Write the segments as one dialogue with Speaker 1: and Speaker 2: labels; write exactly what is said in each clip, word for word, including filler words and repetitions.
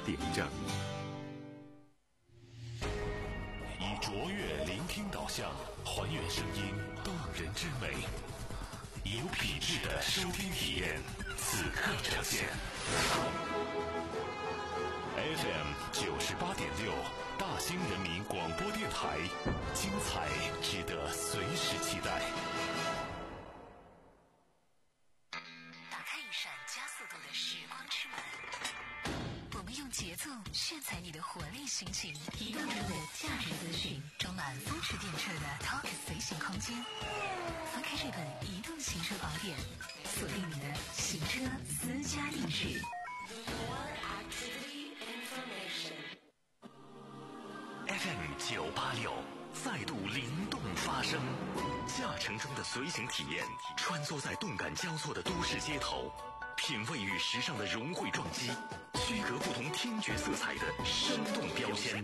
Speaker 1: 点正。
Speaker 2: 以卓越聆听导向，还原声音动人之美，有品质的收听体验，此刻呈现。F M 九十八点六，大兴人民广播电台，精彩值得随时期待。
Speaker 3: 打开一扇加速度的时光之门，我们用节奏炫彩你的活力心情，移动中的价值资讯，装满风驰电掣的 Talk 随行空间。翻开这本移动行车宝典，锁定你的行车私家定制。
Speaker 2: F M 九八六再度灵动发声，驾乘中的随行体验，穿梭在动感交错的都市街头，品味与时尚的融汇撞击，区隔不同听觉色彩的生动标签。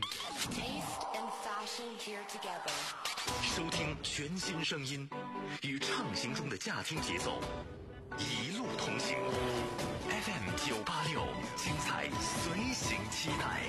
Speaker 2: 收听全新声音，与畅行中的驾听节奏，一路同行。F M 九八六，精彩随行期待。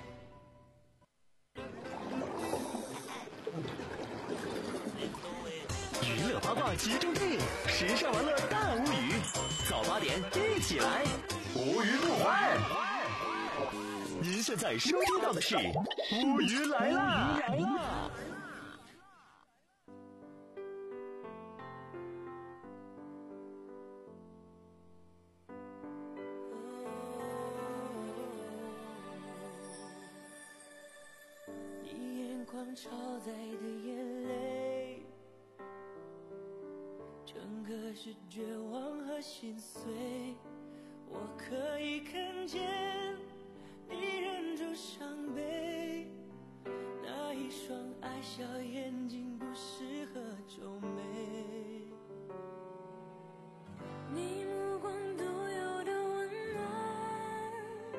Speaker 4: 娱乐八卦集中地，时尚玩乐大无语，早八点一起来，无语不欢。您现在收听到的是无语来啦！来啦！
Speaker 5: 你眼眶超载的眼泪，整个是绝望和心碎。我可以看见你忍住伤悲，那一双爱笑眼睛不适合皱眉。你目光独有的温暖，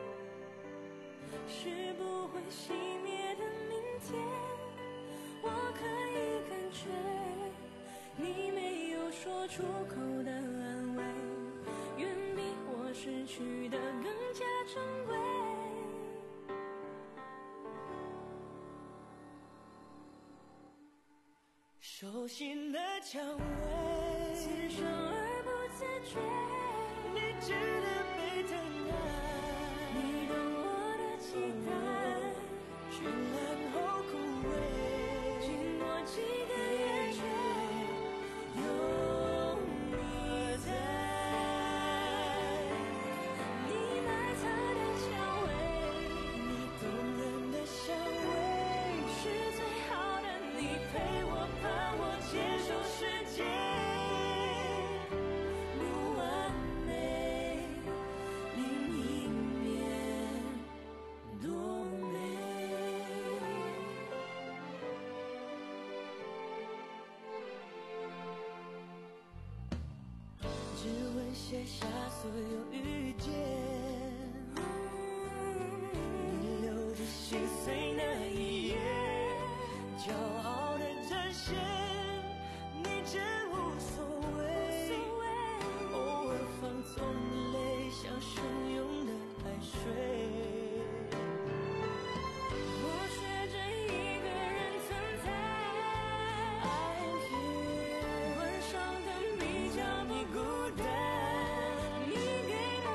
Speaker 5: 是不会熄灭的明天。我可以感觉你没有说出口的安慰，远比我失去的更加珍贵。手心的蔷薇，自生而不自觉，你值得被疼爱。你懂我的期待，绚烂后枯萎，经过几个月却有你在。你奶茶的香味，你动人的香味，是最好的你陪我伴我接受世界不完美，另一面多美。指纹写下所有遇见，你留着心碎那一页，骄傲的展现，你真无所谓，偶尔放纵泪像汹涌的海水。我学着一个人存在， I'm here， 关上灯比较不孤单，你给的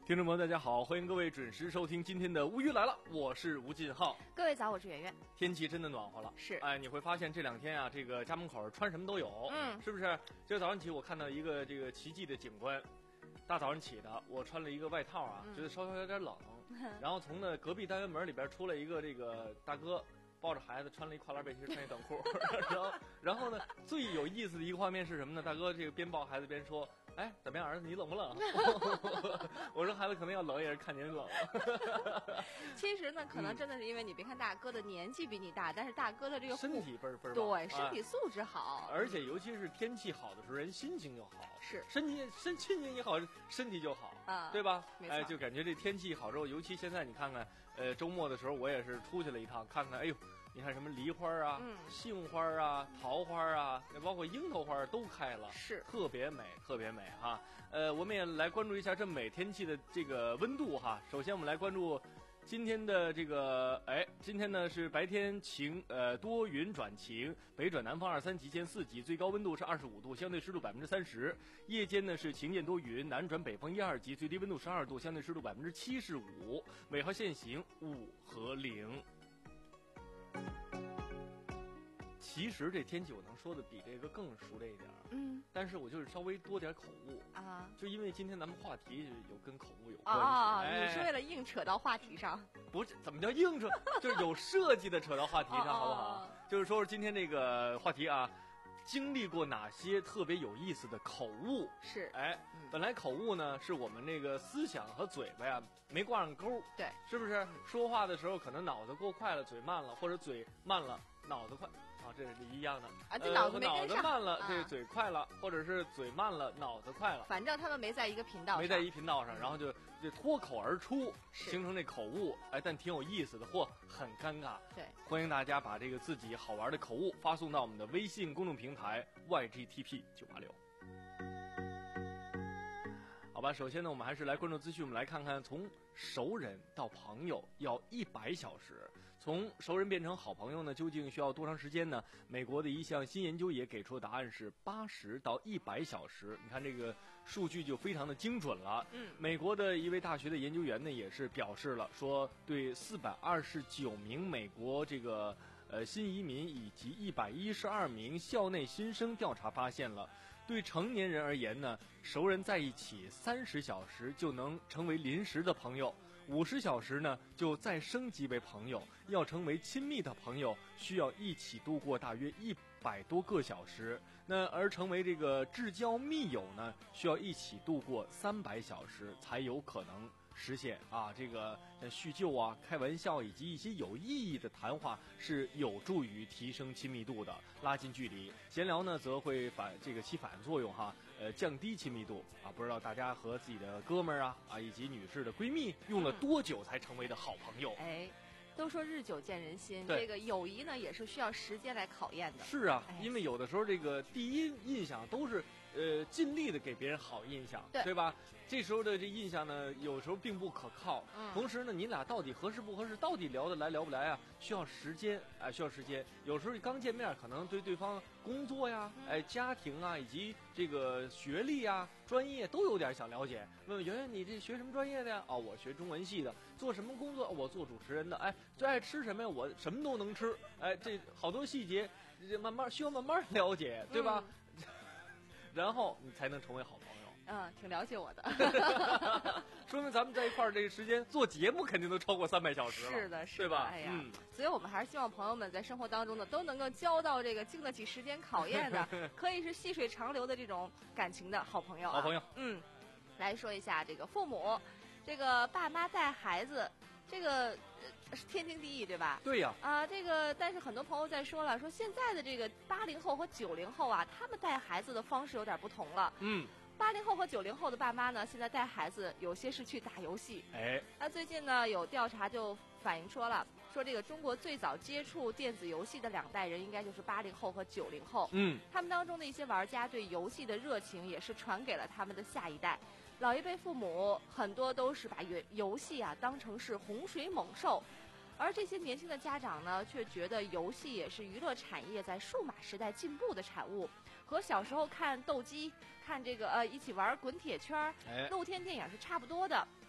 Speaker 1: 听众朋友大家好，欢迎各位准时收听今天的乌鱼来了，我是吴进浩。
Speaker 6: 各位早，我是圆圆。
Speaker 1: 天气真的暖和了，
Speaker 6: 是，
Speaker 1: 哎，你会发现这两天啊，这个家门口穿什么都有，
Speaker 6: 嗯，
Speaker 1: 是不是？今儿早上起我看到一个这个奇迹的景观，大早上起的，我穿了一个外套啊，
Speaker 6: 嗯、
Speaker 1: 觉得稍稍有点冷，然后从那隔壁单元门里边出来一个这个大哥。抱着孩子，穿了一跨栏背心，穿一短裤，然后，然后呢，最有意思的一个画面是什么呢？大哥这个边抱孩子边说：“哎，怎么样，儿子，你冷不冷？”我说：“孩子可能要冷，也是看您冷。”
Speaker 6: 其实呢，可能真的是因为你别看大哥的年纪比你大，但是大哥的这个
Speaker 1: 身体倍儿倍儿
Speaker 6: 对，身体素质好，
Speaker 1: 而且尤其是天气好的时候，人心情就好，
Speaker 6: 是
Speaker 1: 身体身心情一好，身体就好
Speaker 6: 啊，
Speaker 1: 对吧？
Speaker 6: 没错，
Speaker 1: 哎，就感觉这天气好之后，尤其现在你看看，呃，周末的时候我也是出去了一趟，看看，哎呦。你看什么梨花啊、
Speaker 6: 嗯、
Speaker 1: 杏花啊、桃花啊，包括樱桃花都开了，
Speaker 6: 是
Speaker 1: 特别美，特别美哈。呃，我们也来关注一下这美天气的这个温度哈。首先我们来关注今天的这个，哎，今天呢是白天晴，呃，多云转晴，北转南风二三级见四级，最高温度是二十五度，相对湿度百分之三十。夜间呢是晴见多云，南转北风一二级，最低温度十二度，相对湿度百分之七十五。尾号限行五和零。其实这天气我能说的比这个更熟练一点，
Speaker 6: 嗯，
Speaker 1: 但是我就是稍微多点口误
Speaker 6: 啊，
Speaker 1: 就因为今天咱们话题有跟口误有关系
Speaker 6: 啊、
Speaker 1: 哎，
Speaker 6: 你是为了硬扯到话题上？
Speaker 1: 不是，怎么叫硬扯？就是有设计的扯到话题上，好不好？就是说今天这个话题啊，经历过哪些特别有意思的口误？
Speaker 6: 是，
Speaker 1: 哎，
Speaker 6: 嗯、
Speaker 1: 本来口误呢是我们那个思想和嘴巴呀没挂上钩，
Speaker 6: 对，
Speaker 1: 是不是？说话的时候可能脑子过快了，嘴慢了，或者嘴慢了，脑子快。啊，这是一样的
Speaker 6: 啊，这脑子没跟
Speaker 1: 上，呃、脑子慢了，
Speaker 6: 啊、
Speaker 1: 这嘴快了，或者是嘴慢了，脑子快了。
Speaker 6: 反正他们没在一个频道上，
Speaker 1: 没在一频道上，然后就就脱口而出，形成这口误，哎，但挺有意思的，或很尴尬。
Speaker 6: 对，
Speaker 1: 欢迎大家把这个自己好玩的口误发送到我们的微信公众平台 Y G T P 九八六。好吧，首先呢，我们还是来关注资讯。我们来看看，从熟人到朋友要一百小时，从熟人变成好朋友呢，究竟需要多长时间呢？美国的一项新研究也给出的答案是八十到一百小时。你看这个数据就非常的精准了。
Speaker 6: 嗯，
Speaker 1: 美国的一位大学的研究员呢，也是表示了说，对四百二十九名美国这个呃新移民以及一百一十二名校内新生调查发现了。对成年人而言呢，熟人在一起三十小时就能成为临时的朋友，五十小时呢就再升级为朋友。要成为亲密的朋友，需要一起度过大约一百多个小时。那而成为这个至交密友呢，需要一起度过三百小时才有可能实现啊。这个像叙旧啊、开玩笑以及一些有意义的谈话是有助于提升亲密度的，拉近距离。闲聊呢则会反这个起反作用哈，呃降低亲密度啊。不知道大家和自己的哥们儿啊啊以及女士的闺蜜用了多久才成为的好朋友？
Speaker 6: 哎。都说日久见人心，这个友谊呢也是需要时间来考验的。
Speaker 1: 是啊，
Speaker 6: 哎、
Speaker 1: 因为有的时候这个第一印象都是呃尽力的给别人好印象，
Speaker 6: 对
Speaker 1: 对吧？这时候的这印象呢，有时候并不可靠。
Speaker 6: 嗯、
Speaker 1: 同时呢，你俩到底合适不合适，到底聊得来聊不来啊，需要时间，哎、呃，需要时间。有时候刚见面，可能对对方工作呀、哎、呃、家庭啊，以及这个学历啊、专业都有点想了解。问问圆圆，你这学什么专业的呀？哦，我学中文系的。做什么工作？我做主持人的。哎，最爱吃什么呀？我什么都能吃。哎，这好多细节，慢慢需要慢慢了解，对吧？嗯、然后你才能成为好朋友。
Speaker 6: 嗯，挺了解我的，
Speaker 1: 说明咱们在一块儿这个时间做节目肯定都超过三百小时了，
Speaker 6: 是的，是的，
Speaker 1: 对吧？
Speaker 6: 哎呀、
Speaker 1: 嗯，
Speaker 6: 所以我们还是希望朋友们在生活当中呢，都能够交到这个经得起时间考验的，可以是细水长流的这种感情的好朋友、啊。
Speaker 1: 好朋友，
Speaker 6: 嗯，来说一下这个父母，这个爸妈带孩子。这个呃是天经地义，对吧？
Speaker 1: 对呀。
Speaker 6: 啊，这个但是很多朋友在说了，说现在的这个八零后和九零后啊，他们带孩子的方式有点不同了。
Speaker 1: 嗯。
Speaker 6: 八零后和九零后的爸妈呢，现在带孩子有些是去打游戏。
Speaker 1: 哎。
Speaker 6: 那最近呢，有调查就反映说了，说这个中国最早接触电子游戏的两代人，应该就是八零后和九零后。
Speaker 1: 嗯。
Speaker 6: 他们当中的一些玩家对游戏的热情，也是传给了他们的下一代。老一辈父母很多都是把游游戏啊当成是洪水猛兽，而这些年轻的家长呢，却觉得游戏也是娱乐产业在数码时代进步的产物，和小时候看斗鸡、看这个呃一起玩滚铁圈、
Speaker 1: 哎、
Speaker 6: 露天电影是差不多的。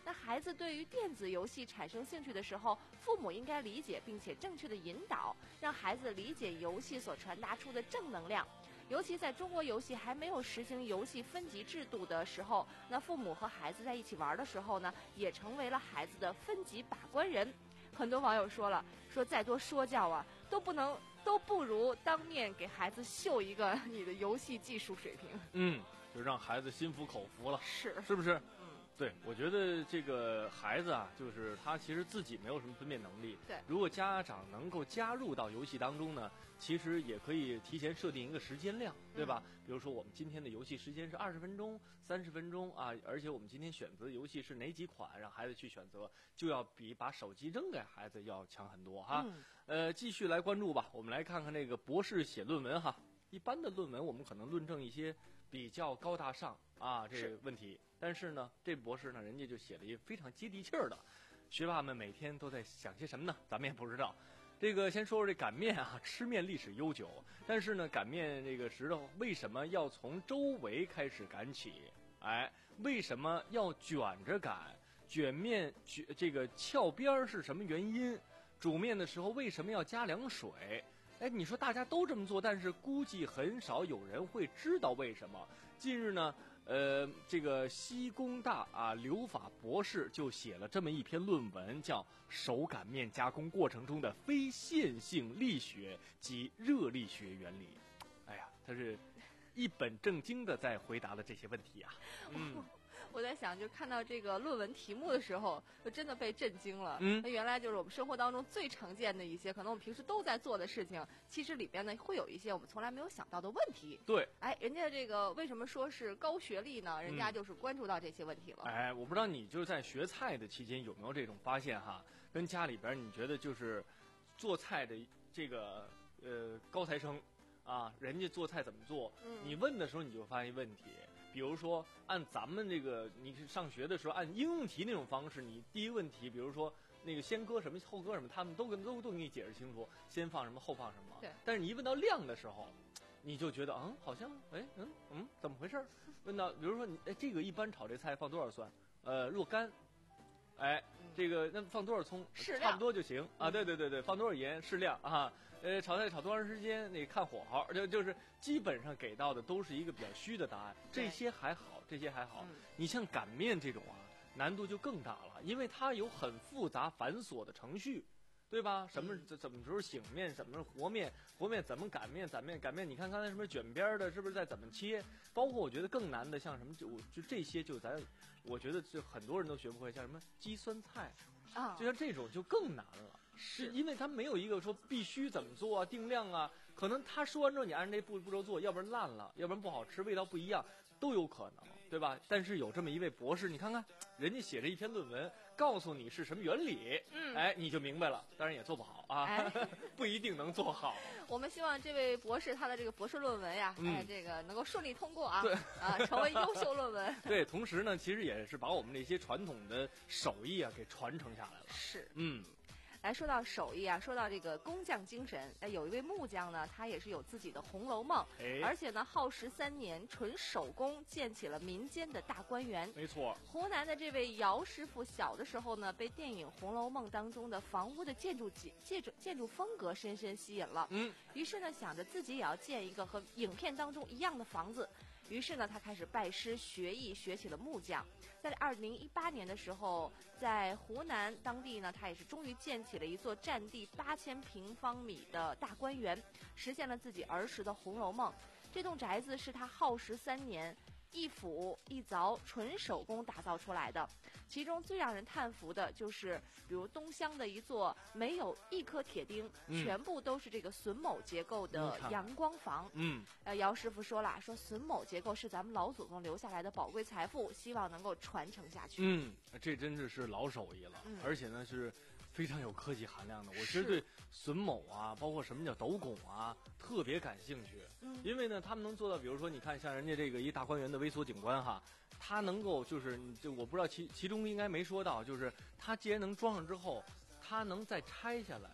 Speaker 6: 那孩子对于电子游戏产生兴趣的时候，父母应该理解并且正确的引导，让孩子理解游戏所传达出的正能量。尤其在中国游戏还没有实行游戏分级制度的时候，那父母和孩子在一起玩的时候呢，也成为了孩子的分级把关人。很多网友说了，说再多说教啊，都不能都不如当面给孩子秀一个你的游戏技术水平。
Speaker 1: 嗯，就让孩子心服口服了，
Speaker 6: 是
Speaker 1: 是不是？
Speaker 6: 嗯，
Speaker 1: 对，我觉得这个孩子啊，就是他其实自己没有什么分辨能力。
Speaker 6: 对，
Speaker 1: 如果家长能够加入到游戏当中呢，其实也可以提前设定一个时间量，对吧？
Speaker 6: 嗯、
Speaker 1: 比如说我们今天的游戏时间是二十分钟、三十分钟啊，而且我们今天选择的游戏是哪几款，让孩子去选择，就要比把手机扔给孩子要强很多哈。
Speaker 6: 嗯、
Speaker 1: 呃，继续来关注吧，我们来看看这个博士写论文哈。一般的论文我们可能论证一些比较高大上啊这个问题，但是呢，这博士呢，人家就写了一个非常接地气儿的。学霸们每天都在想些什么呢？咱们也不知道。这个先说说这擀面啊，吃面历史悠久，但是呢，擀面这个石头为什么要从周围开始擀起？哎，为什么要卷着擀？卷面卷这个翘边是什么原因？煮面的时候为什么要加凉水？哎，你说大家都这么做，但是估计很少有人会知道为什么。近日呢，呃，这个西工大啊留法博士就写了这么一篇论文，叫《手擀面加工过程中的非线性力学及热力学原理》。哎呀，他是一本正经的在回答了这些问题啊。嗯。
Speaker 6: 我在想，就看到这个论文题目的时候，就真的被震惊了。
Speaker 1: 嗯，
Speaker 6: 那原来就是我们生活当中最常见的一些，可能我们平时都在做的事情，其实里边呢会有一些我们从来没有想到的问题。
Speaker 1: 对，
Speaker 6: 哎，人家这个为什么说是高学历呢？人家就是关注到这些问题了。
Speaker 1: 嗯、哎，我不知道你就是在学菜的期间有没有这种发现哈？跟家里边你觉得就是做菜的这个呃高材生啊，人家做菜怎么做？
Speaker 6: 嗯，
Speaker 1: 你问的时候你就发现问题。比如说，按咱们这个，你是上学的时候按应用题那种方式，你第一个问题，比如说那个先搁什么后搁什么，他们都跟都都给你解释清楚，先放什么后放什么。
Speaker 6: 对。
Speaker 1: 但是你一问到量的时候，你就觉得嗯，好像哎嗯嗯怎么回事？问到比如说你哎这个一般炒这菜放多少蒜？呃若干。哎，这个那放多少葱？
Speaker 6: 适量，
Speaker 1: 差不多就行啊。对对对对，放多少盐适量啊。呃，炒菜炒多长时间？那看火候，就就是基本上给到的都是一个比较虚的答案。这些还好，这些还好。
Speaker 6: 嗯、
Speaker 1: 你像擀面这种啊，难度就更大了，因为它有很复杂繁琐的程序，对吧？什么怎么时候醒面，怎么时候和面，和面怎么擀面，擀面擀面。你看刚才什么卷边的，是不是在怎么切？包括我觉得更难的，像什么就我就这些，就咱我觉得就很多人都学不会，像什么鸡酸菜
Speaker 6: 啊，
Speaker 1: 就像这种就更难了。是因为他没有一个说必须怎么做啊，定量啊，可能他说完之后你按这步步骤做，要不然烂了，要不然不好吃，味道不一样，都有可能，对吧？但是有这么一位博士，你看看人家写着一篇论文，告诉你是什么原理，
Speaker 6: 嗯，
Speaker 1: 哎，你就明白了。当然也做不好啊，
Speaker 6: 哎、
Speaker 1: 不一定能做好。
Speaker 6: 我们希望这位博士他的这个博士论文呀，
Speaker 1: 嗯、
Speaker 6: 哎，这个能够顺利通过啊，
Speaker 1: 对
Speaker 6: 啊，成为优秀论文。
Speaker 1: 对，同时呢，其实也是把我们这些传统的手艺啊给传承下来了。
Speaker 6: 是，
Speaker 1: 嗯。
Speaker 6: 来说到手艺啊，说到这个工匠精神，哎，有一位木匠呢，他也是有自己的《红楼梦》，
Speaker 1: 哎，
Speaker 6: 而且呢，耗时三年，纯手工建起了民间的大观园。
Speaker 1: 没错，
Speaker 6: 湖南的这位姚师傅小的时候呢，被电影《红楼梦》当中的房屋的建筑建筑建筑风格深深吸引了，
Speaker 1: 嗯，
Speaker 6: 于是呢，想着自己也要建一个和影片当中一样的房子。于是呢，他开始拜师学艺，学起了木匠。在二零一八年的时候，在湖南当地呢，他也是终于建起了一座占地八千平方米的大观园，实现了自己儿时的《红楼梦》。这栋宅子是他耗时三年，一斧一凿，纯手工打造出来的。其中最让人叹服的就是，比如东乡的一座没有一颗铁钉，
Speaker 1: 嗯、
Speaker 6: 全部都是这个榫卯结构的阳光房。
Speaker 1: 嗯，
Speaker 6: 呃，姚师傅说了，说榫卯结构是咱们老祖宗留下来的宝贵财富，希望能够传承下去。
Speaker 1: 嗯，这真的是老手艺了，
Speaker 6: 嗯、
Speaker 1: 而且呢是非常有科技含量的。我其实对榫卯啊，包括什么叫斗拱啊，特别感兴趣。
Speaker 6: 嗯，
Speaker 1: 因为呢，他们能做到，比如说，你看像人家这个一大观园的微缩景观哈，它能够就是就我不知道其其中应该没说到，就是它既然能装上之后，它能再拆下来，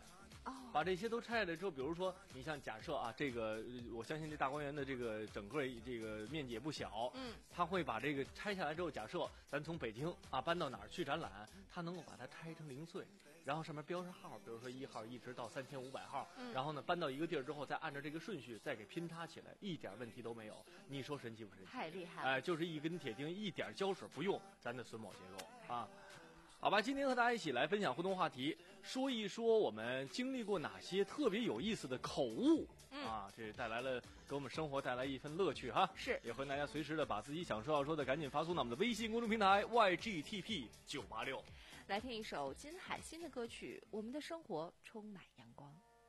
Speaker 6: 哦，
Speaker 1: 把这些都拆下来之后，比如说你像假设啊，这个呃我相信这大观园的这个整个这个面积也不小，
Speaker 6: 嗯，
Speaker 1: 他会把这个拆下来之后，假设咱从北京啊搬到哪儿去展览，他能够把它拆成零碎。然后上面标上号，比如说一号一直到三千五百号，
Speaker 6: 嗯，
Speaker 1: 然后呢搬到一个地儿之后，再按照这个顺序再给拼插起来，一点问题都没有。你说神奇不神奇？
Speaker 6: 太厉害了！
Speaker 1: 哎、呃，就是一根铁钉，一点胶水不用，咱的榫卯结构啊。好吧，今天和大家一起来分享互动话题，说一说我们经历过哪些特别有意思的口误、
Speaker 6: 嗯、
Speaker 1: 啊，这带来了给我们生活带来一份乐趣哈。
Speaker 6: 是，
Speaker 1: 也欢迎大家随时的把自己想说要说的赶紧发送到我们的微信公众平台 Y G T P 九八六。
Speaker 6: 来听一首金海心的歌曲《我们的生活充满阳光》。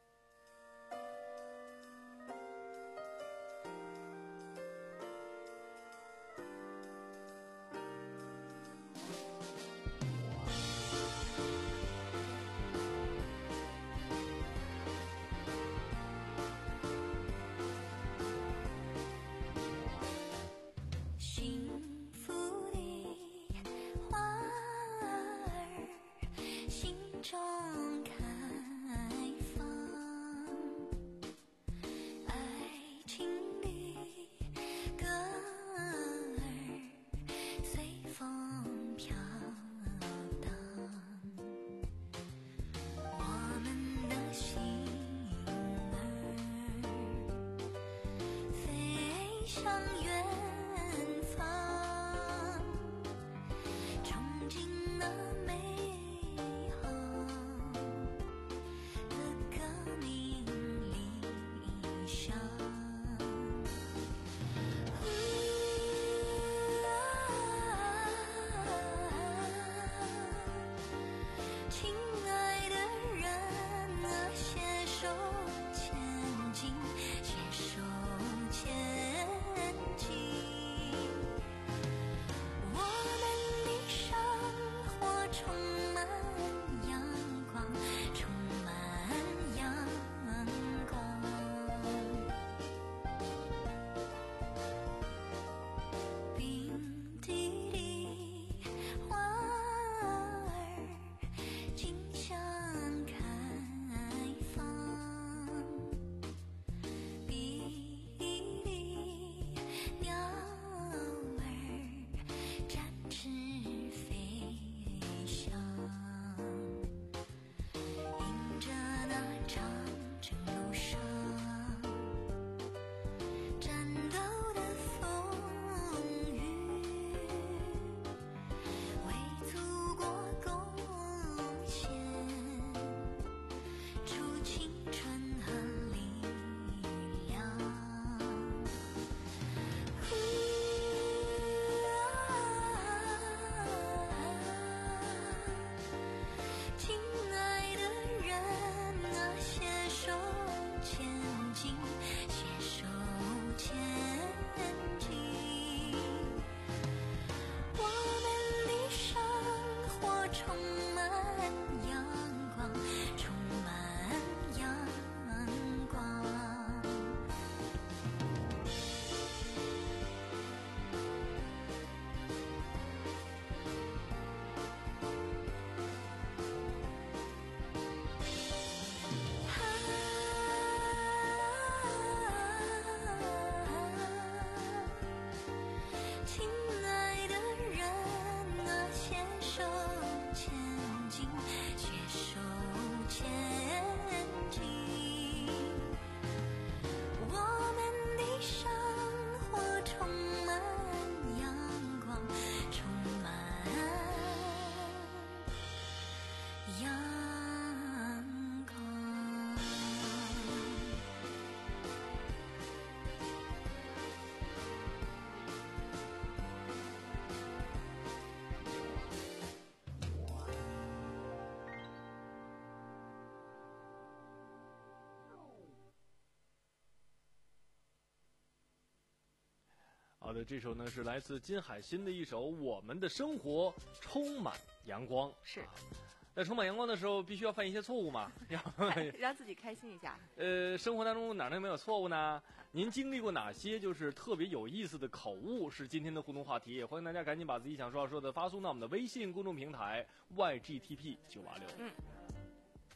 Speaker 1: 好的，这首呢是来自金海心的一首《我们的生活充满阳光》。
Speaker 6: 是，
Speaker 1: 啊、在充满阳光的时候，必须要犯一些错误嘛，让
Speaker 6: 让自己开心一下。
Speaker 1: 呃，生活当中哪能没有错误呢？您经历过哪些就是特别有意思的口误？是今天的互动话题，也欢迎大家赶紧把自己想说要说的发送到我们的微信公众平台 Y G T P 九八六。
Speaker 6: 嗯。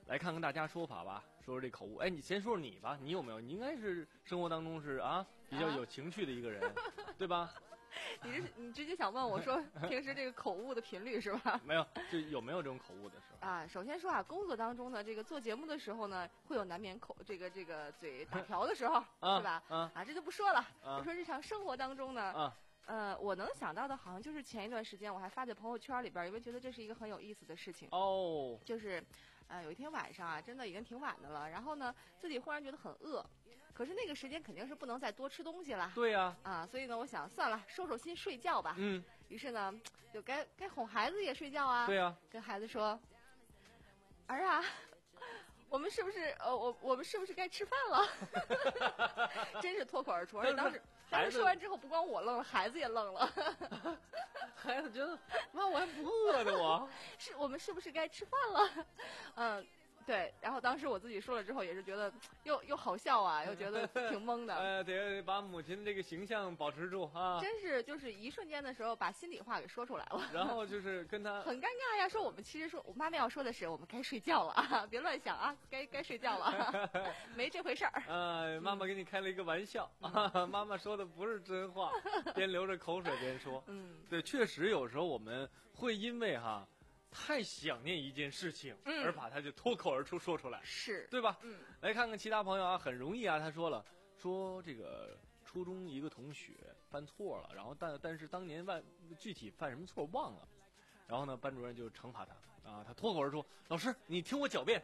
Speaker 1: 来看看大家说法吧，说说这口误。哎，你先说说你吧，你有没有？你应该是生活当中是啊比较有情趣的一个人，啊、对吧？
Speaker 6: 你是你直接想问我说平时这个口误的频率是吧？
Speaker 1: 没有，就有没有这种口误的时候
Speaker 6: 啊？首先说啊，工作当中呢，这个做节目的时候呢，会有难免口这个这个嘴打瓢的时候，
Speaker 1: 啊、
Speaker 6: 是吧？
Speaker 1: 啊
Speaker 6: 啊，这就不说了。
Speaker 1: 啊、
Speaker 6: 就说日常生活当中呢，
Speaker 1: 啊、
Speaker 6: 呃，我能想到的好像就是前一段时间我还发在朋友圈里边，因为觉得这是一个很有意思的事情。
Speaker 1: 哦，
Speaker 6: 就是，呃，有一天晚上啊，真的已经挺晚的了，然后呢，自己忽然觉得很饿。可是那个时间肯定是不能再多吃东西了。
Speaker 1: 对呀、
Speaker 6: 啊。啊，所以呢，我想算了，收收心，睡觉吧。
Speaker 1: 嗯。
Speaker 6: 于是呢，就该该哄孩子也睡觉啊。
Speaker 1: 对呀、啊。
Speaker 6: 跟孩子说：“儿啊，我们是不是呃，我我们是不是该吃饭了？”真是脱口而出，而且当时当时说完之后，不光我愣了，孩子也愣了。
Speaker 1: 孩子觉得，妈，我还不饿呢，我。
Speaker 6: 是我们是不是该吃饭了？嗯。对，然后当时我自己说了之后，也是觉得又又好笑啊，又觉得挺懵的。
Speaker 1: 呃，得把母亲这个形象保持住啊。
Speaker 6: 真是就是一瞬间的时候，把心里话给说出来了。
Speaker 1: 然后就是跟他
Speaker 6: 很尴尬呀，说我们其实说我妈妈要说的是，我们该睡觉了啊，别乱想啊，该该睡觉了，没这回事儿。
Speaker 1: 呃，妈妈给你开了一个玩笑，啊，妈妈说的不是真话，边流着口水边说。
Speaker 6: 嗯，
Speaker 1: 对，确实有时候我们会因为哈。太想念一件事情，
Speaker 6: 嗯、
Speaker 1: 而把它就脱口而出说出来，
Speaker 6: 是
Speaker 1: 对吧？
Speaker 6: 嗯，
Speaker 1: 来看看其他朋友啊，很容易啊。他说了，说这个初中一个同学犯错了，然后但但是当年犯具体犯什么错忘了，然后呢，班主任就惩罚他啊，他脱口而出：“老师，你听我狡辩。”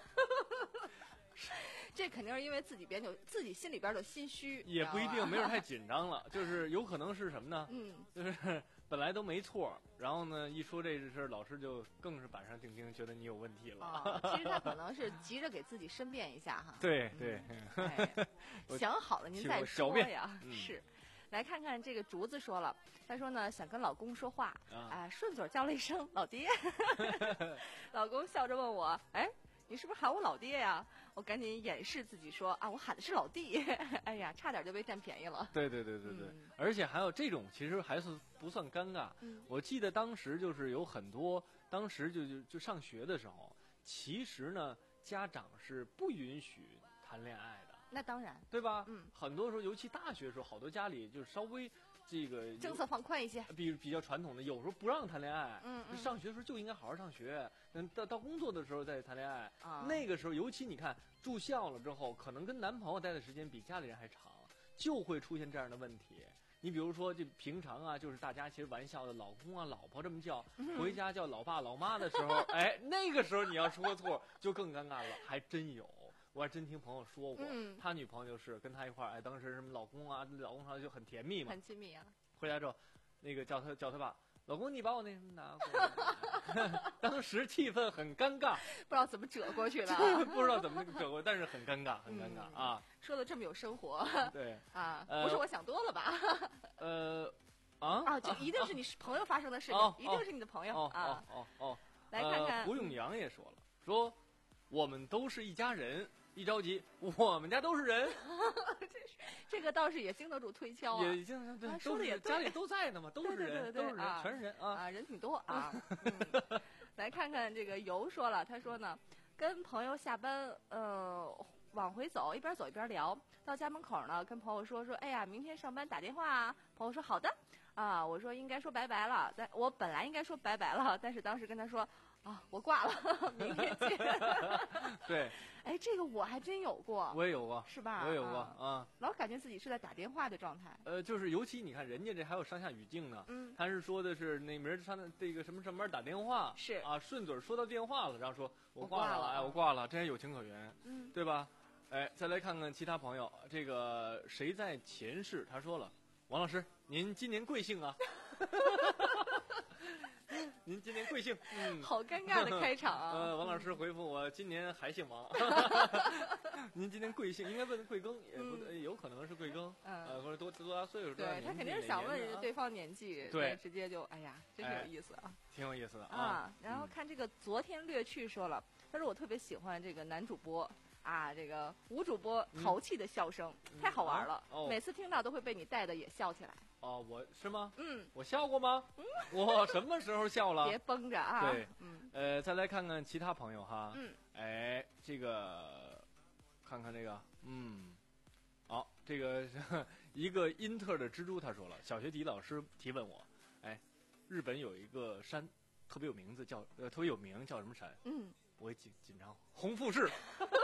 Speaker 6: 这肯定是因为自己边就自己心里边的心虚，
Speaker 1: 也不一定，没准太紧张了，就是有可能是什么呢？
Speaker 6: 嗯，
Speaker 1: 就是本来都没错，然后呢，一说这事儿，老师就更是板上钉钉，觉得你有问题了。
Speaker 6: 哦、其实他可能是急着给自己申辩一下哈。
Speaker 1: 对对、
Speaker 6: 嗯哎，想好了您再说呀。
Speaker 1: 嗯、
Speaker 6: 是，来看看这个竹子说了，他说呢想跟老公说话，啊、
Speaker 1: 啊
Speaker 6: 呃，顺嘴叫了一声老爹，老公笑着问我，哎。你是不是喊我老爹呀？我赶紧掩饰自己说啊，我喊的是老弟。哎呀，差点就被占便宜了。
Speaker 1: 对对对对对，
Speaker 6: 嗯、
Speaker 1: 而且还有这种，其实还是不算尴尬。
Speaker 6: 嗯、
Speaker 1: 我记得当时就是有很多，当时就就就上学的时候，其实呢，家长是不允许谈恋爱的。
Speaker 6: 那当然，
Speaker 1: 对吧？
Speaker 6: 嗯，
Speaker 1: 很多时候，尤其大学的时候，好多家里就稍微。这个
Speaker 6: 政策放宽一些，
Speaker 1: 比比较传统的，有时候不让谈恋爱。
Speaker 6: 嗯嗯，
Speaker 1: 上学的时候就应该好好上学，嗯，到到工作的时候再谈恋爱。
Speaker 6: 啊，
Speaker 1: 那个时候，尤其你看住校了之后，可能跟男朋友待的时间比家里人还长，就会出现这样的问题。你比如说，就平常啊，就是大家其实玩笑的老公啊、老婆这么叫，
Speaker 6: 嗯、
Speaker 1: 回家叫老爸老妈的时候，哎，那个时候你要说错，就更尴尬了，还真有。我还真听朋友说过，
Speaker 6: 嗯、
Speaker 1: 他女朋友就是跟他一块儿，哎，当时什么老公啊，老公上就很甜蜜嘛，
Speaker 6: 很亲密啊。
Speaker 1: 回家之后，那个叫他叫他爸，老公你把我那什么拿过来。当时气氛很尴尬，
Speaker 6: 不知道怎么折过去的、
Speaker 1: 啊，不知道怎么折过，但是很尴尬，很尴尬、
Speaker 6: 嗯、
Speaker 1: 啊。
Speaker 6: 说的这么有生活，
Speaker 1: 对
Speaker 6: 啊、
Speaker 1: 呃，
Speaker 6: 不是我想多了吧？
Speaker 1: 呃，啊
Speaker 6: 啊，就一定是你朋友发生的事情，
Speaker 1: 哦、
Speaker 6: 一定是你的朋友、
Speaker 1: 哦、
Speaker 6: 啊。
Speaker 1: 哦哦哦，
Speaker 6: 来看看，
Speaker 1: 呃、胡永阳也说了，说我们都是一家人。一着急，我们家都是人，
Speaker 6: 这是这个倒是也经得住推敲啊，
Speaker 1: 也经对，
Speaker 6: 啊、
Speaker 1: 都是
Speaker 6: 也
Speaker 1: 家里都在呢嘛，都是人，
Speaker 6: 对对对对
Speaker 1: 都是人、
Speaker 6: 啊，
Speaker 1: 全是人啊
Speaker 6: 啊，人挺多啊。嗯、来看看这个游说了，他说呢，跟朋友下班，呃，往回走，一边走一边聊，到家门口呢，跟朋友说说，哎呀，明天上班打电话啊。朋友说好的，啊，我说应该说拜拜了，但我本来应该说拜拜了，但是当时跟他说。啊，我挂了，明天见。
Speaker 1: 对，
Speaker 6: 哎，这个我还真有过，
Speaker 1: 我也有过，
Speaker 6: 是吧？
Speaker 1: 我也有过
Speaker 6: 啊，
Speaker 1: 啊
Speaker 6: 老感觉自己是在打电话的状态。
Speaker 1: 呃，就是尤其你看人家这还有上下语境呢，
Speaker 6: 嗯，
Speaker 1: 他是说的是那明儿上这个什么什么班打电话，
Speaker 6: 是
Speaker 1: 啊，顺嘴说到电话了，然后说我
Speaker 6: 挂
Speaker 1: 了，哎，我挂了，这还有情可原，
Speaker 6: 嗯，
Speaker 1: 对吧？哎，再来看看其他朋友，这个谁在前世？他说了，王老师，您今年贵姓啊？您今年贵姓？嗯，
Speaker 6: 好尴尬的开场啊！
Speaker 1: 呃，王老师回复我，今年还姓王。您今年贵姓？应该问贵庚，也不对，有可能是贵庚，
Speaker 6: 嗯，
Speaker 1: 呃，或者多多大岁数？
Speaker 6: 对他肯定是想问人家对方年纪，
Speaker 1: 对，
Speaker 6: 直接就哎呀，真是有意思啊，
Speaker 1: 挺有意思的
Speaker 6: 啊。然后看这个昨天略去说了，他说我特别喜欢这个男主播。 啊，这个吴主播淘气的笑声、
Speaker 1: 嗯、
Speaker 6: 太好玩了、
Speaker 1: 啊哦，
Speaker 6: 每次听到都会被你带的也笑起来。
Speaker 1: 哦，我是吗？
Speaker 6: 嗯，
Speaker 1: 我笑过吗？嗯，我什么时候笑了？
Speaker 6: 别绷着啊。
Speaker 1: 对，
Speaker 6: 嗯，
Speaker 1: 呃，再来看看其他朋友哈。
Speaker 6: 嗯，
Speaker 1: 哎，这个，看看这个，嗯，好、哦，这个一个英特尔的蜘蛛他说了，小学体育老师提问我，哎，日本有一个山特别有名字叫呃特别有名叫什么山？
Speaker 6: 嗯，
Speaker 1: 我也紧紧张，红富士。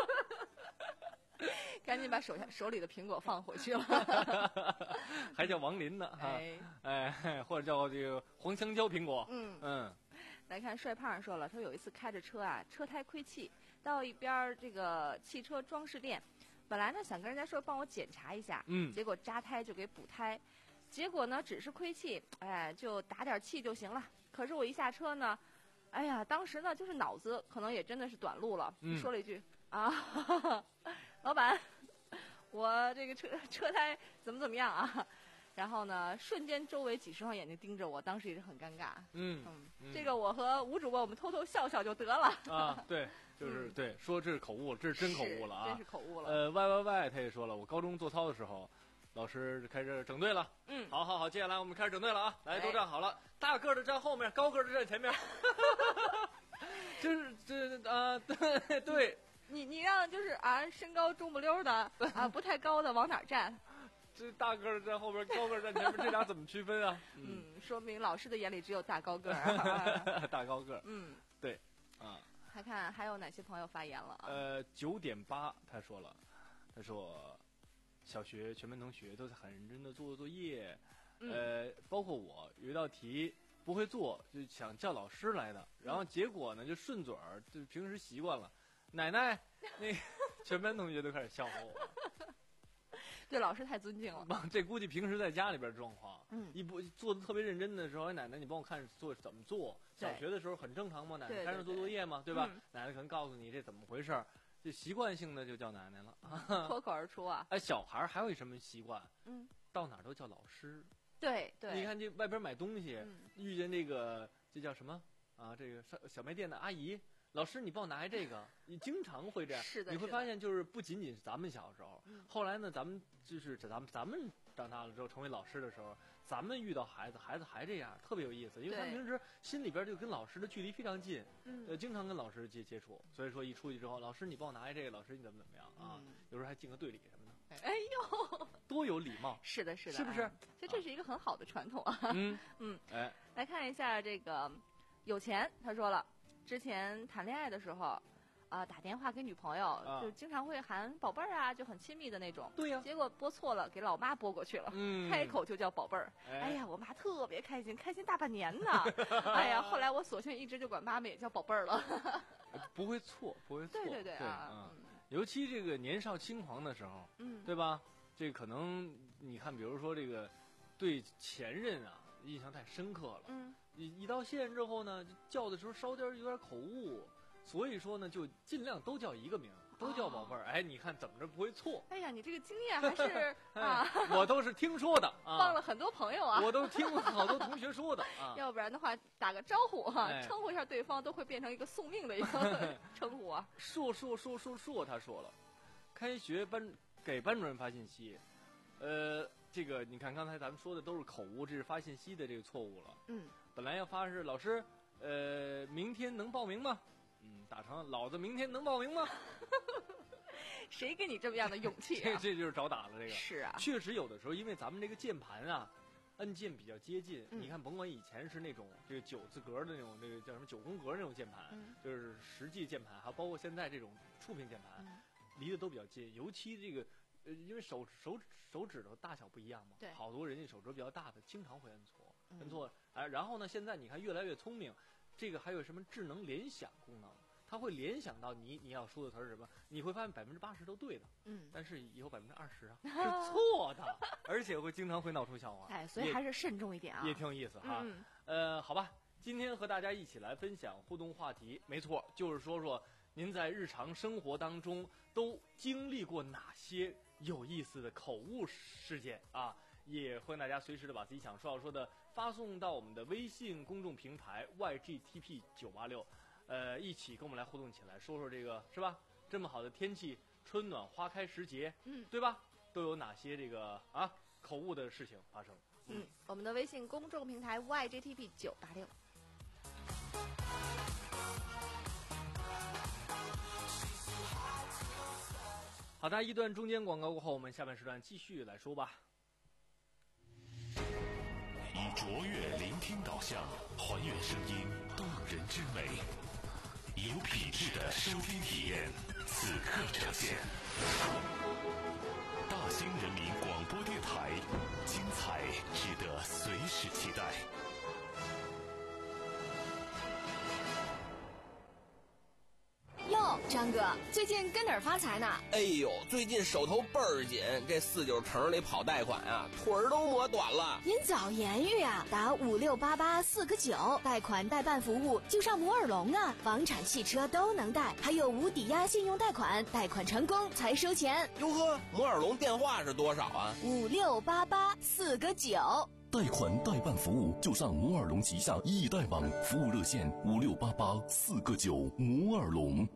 Speaker 6: 赶紧把手下手里的苹果放回去了。
Speaker 1: 还叫王林呢哈，
Speaker 6: 哎,
Speaker 1: 哎，或者叫这个黄香蕉苹果。
Speaker 6: 嗯
Speaker 1: 嗯，
Speaker 6: 来看帅胖说了，他说有一次开着车啊，车胎亏气，到一边这个汽车装饰店，本来呢想跟人家说帮我检查一下，
Speaker 1: 嗯，
Speaker 6: 结果扎胎就给补胎，结果呢只是亏气，哎，就打点气就行了。可是我一下车呢，哎呀，当时呢就是脑子可能也真的是短路了，
Speaker 1: 嗯、
Speaker 6: 说了一句啊，哈哈老板，我这个车车胎怎么怎么样啊？然后呢，瞬间周围几十双眼睛盯着我，当时也是很尴尬。
Speaker 1: 嗯
Speaker 6: 嗯，这个我和吴主播我们偷偷笑笑就得了。
Speaker 1: 啊，对，就是、嗯、对，说这是口误，这是真口误了啊，
Speaker 6: 真是口误了。
Speaker 1: 呃，Y Y Y 他也说了，我高中做操的时候，老师开始整队了。
Speaker 6: 嗯，
Speaker 1: 好好好，接下来我们开始整队了啊，来，都站好了，哎、大个的站后面，高个的站前面。就是这啊，对对。
Speaker 6: 你你让就是啊，身高中不溜的啊，不太高的往哪儿站？
Speaker 1: 这大个儿站后边，高个儿站前面，这俩怎么区分啊？
Speaker 6: 嗯，嗯说明老师的眼里只有大高个儿。
Speaker 1: 大高个儿。
Speaker 6: 嗯，
Speaker 1: 对，啊。
Speaker 6: 还看还有哪些朋友发言了啊？
Speaker 1: 呃，九点八，他说了，他说，小学全班同学都在很认真的做作业，
Speaker 6: 嗯、
Speaker 1: 呃，包括我有一道题不会做，就想叫老师来的，然后结果呢就顺嘴儿，就平时习惯了。奶奶，那全班同学都开始笑话我，
Speaker 6: 对老师太尊敬了。
Speaker 1: 这估计平时在家里边状况，
Speaker 6: 嗯，
Speaker 1: 一不做的特别认真的时候，奶奶你帮我看做怎么做。小学的时候很正常嘛，奶奶开始做作业嘛， 对, 对, 对, 对吧、嗯？奶奶可能告诉你这怎么回事，就习惯性的就叫奶奶了，
Speaker 6: 脱口而出啊。
Speaker 1: 哎，小孩还有什么习惯？
Speaker 6: 嗯，
Speaker 1: 到哪都叫老师。
Speaker 6: 对对。
Speaker 1: 你看这外边买东西，
Speaker 6: 嗯、
Speaker 1: 遇见这个这叫什么啊？这个小小卖店的阿姨。老师，你帮我拿一这个，你经常会这样。
Speaker 6: 是的，
Speaker 1: 你会发现，就是不仅仅是咱们小时候，
Speaker 6: 嗯、
Speaker 1: 后来呢，咱们就是咱们咱们长大了之后成为老师的时候，咱们遇到孩子，孩子还这样，特别有意思，因为他们平时心里边就跟老师的距离非常近，
Speaker 6: 嗯，
Speaker 1: 呃，经常跟老师接接触，所以说一出去之后，老师你帮我拿一这个，老师你怎么怎么样啊？
Speaker 6: 嗯、
Speaker 1: 有时候还敬个队礼什么的。
Speaker 6: 哎呦，
Speaker 1: 多有礼貌！
Speaker 6: 是的，是的，
Speaker 1: 是不是？
Speaker 6: 所以这是一个很好的传统啊。
Speaker 1: 嗯
Speaker 6: 嗯，
Speaker 1: 哎，
Speaker 6: 来看一下这个有钱，他说了。之前谈恋爱的时候，啊、呃，打电话给女朋友，
Speaker 1: 啊、
Speaker 6: 就经常会喊宝贝儿啊，就很亲密的那种。
Speaker 1: 对呀、啊。
Speaker 6: 结果拨错了，给老妈拨过去了。
Speaker 1: 嗯。
Speaker 6: 开口就叫宝贝儿。
Speaker 1: 哎,
Speaker 6: 哎呀，我妈特别开心，开心大半年呢。哎呀，后来我索性一直就管妈妈也叫宝贝儿了。
Speaker 1: 不会错，不会错。
Speaker 6: 对对对
Speaker 1: 啊，嗯，尤其这个年少轻狂的时候，
Speaker 6: 嗯，
Speaker 1: 对吧？这可能你看，比如说这个，对前任啊印象太深刻了。
Speaker 6: 嗯。
Speaker 1: 一一到现任之后呢，叫的时候稍点有点口误，所以说呢，就尽量都叫一个名，都叫宝贝儿。哦、哎，你看怎么着不会错？
Speaker 6: 哎呀，你这个经验还是啊，
Speaker 1: 我都是听说的，啊、
Speaker 6: 帮了很多朋友啊，
Speaker 1: 我都听好多同学说的啊。
Speaker 6: 要不然的话，打个招呼哈、啊，
Speaker 1: 哎、
Speaker 6: 称呼一下对方，都会变成一个送命的一个称呼啊。
Speaker 1: 硕硕硕硕硕，他说了，开学班给班主任发信息，呃。这个你看，刚才咱们说的都是口误，这是发信息的这个错误了。
Speaker 6: 嗯，
Speaker 1: 本来要发是老师，呃，明天能报名吗？嗯，打成老子明天能报名吗？
Speaker 6: 谁给你这么样的勇气、啊？
Speaker 1: 这这就是找打了，这个
Speaker 6: 是啊，
Speaker 1: 确实有的时候，因为咱们这个键盘啊，按键比较接近。
Speaker 6: 嗯、
Speaker 1: 你看，甭管以前是那种这个九字格的那种，这个叫什么九宫格那种键盘，
Speaker 6: 嗯、
Speaker 1: 就是实际键盘，还有包括现在这种触屏键盘，
Speaker 6: 嗯、
Speaker 1: 离得都比较近，尤其这个。呃，因为手手手指头大小不一样嘛，
Speaker 6: 对，
Speaker 1: 好多人家手指比较大的，经常会摁错，
Speaker 6: 嗯、
Speaker 1: 摁错。哎，然后呢，现在你看越来越聪明，这个还有什么智能联想功能，它会联想到你你要说的词是什么，你会发现百分之八十都对的，
Speaker 6: 嗯，
Speaker 1: 但是以后百分之二十啊是错的，而且会经常会闹出笑话。
Speaker 6: 哎，所以还是慎重一点啊，
Speaker 1: 也挺有意思哈。
Speaker 6: 嗯、
Speaker 1: 呃，好吧，今天和大家一起来分享互动话题，没错，就是说说您在日常生活当中都经历过哪些有意思的口误事件啊，也欢迎大家随时的把自己想说要说的发送到我们的微信公众平台 Y G T P 九八六，呃，一起跟我们来互动起来，说说这个是吧？这么好的天气， 春暖花开时节，
Speaker 6: 嗯，
Speaker 1: 对吧？都有哪些这个啊口误的事情发生？
Speaker 6: 嗯，我们的微信公众平台 Y J T P 九八六。
Speaker 1: 好的，一段中间广告过后，我们下半时段继续来说吧。
Speaker 2: 以卓越聆听导向，还原声音动人之美，有品质的收听体验，此刻呈现。大兴人民广播电台，精彩值得随时期待。
Speaker 7: 哟，张哥，最近跟哪儿发财呢？
Speaker 8: 哎呦，最近手头倍儿紧，这四九城里跑贷款啊，腿儿都磨短了。
Speaker 7: 您早言语啊，打五六八八四个九，贷款代办服务就上摩尔龙啊，房产、汽车都能贷，还有无抵押信用贷款，贷款成功才收钱。
Speaker 8: 哟呵，摩尔龙电话是多少啊？
Speaker 7: 五六八八四个九。
Speaker 4: 贷款代办服务就上摩尔龙旗下易贷网，服务热线五六八八四个九。摩尔龙。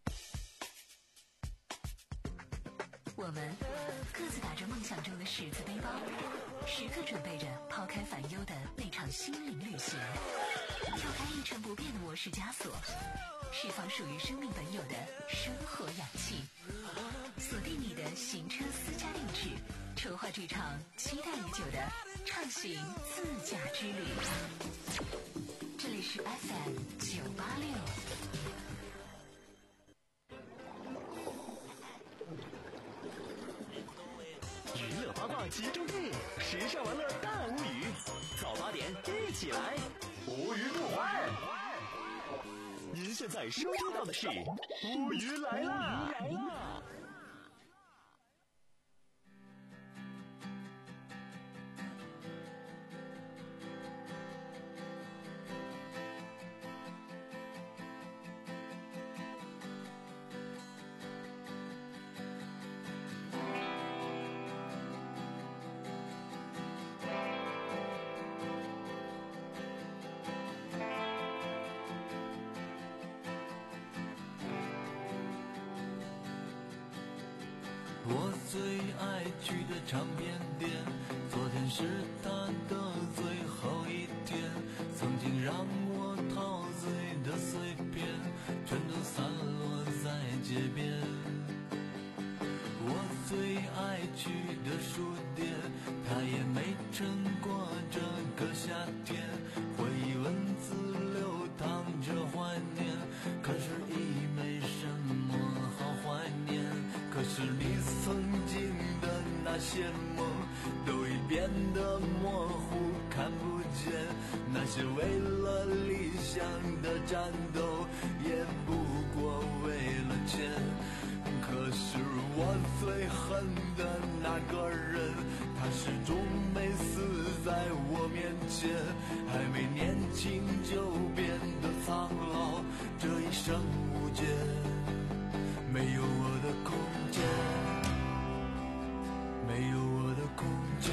Speaker 3: 我们各自打着梦想中的十字背包，时刻准备着抛开烦忧的那场心灵旅行，跳开一成不变的模式枷锁，释放属于生命本有的生活氧气，锁定你的行车私家定制，筹划这场期待已久的畅行自驾之旅。这里是 F M 九八六。
Speaker 4: 娱乐八卦集中地，时尚玩乐大无语，早八点一起来，无语不欢。您现在收听到的是无语来啦！
Speaker 9: 我最爱去的唱片店，昨天是他的最后一天，曾经让我陶醉的碎片，全都散落在街边。我最爱去的书店，它也没撑过这个夏天，回忆文字流淌着怀念，可是已没什么好怀念。可是你曾经的那些梦都已变得模糊看不见，那些为了理想的战斗也不过为了钱。可是我最恨的那个人，他始终没死在我面前，还没年轻就变得苍老，这一生无解，没有我的空间，没有我的空间，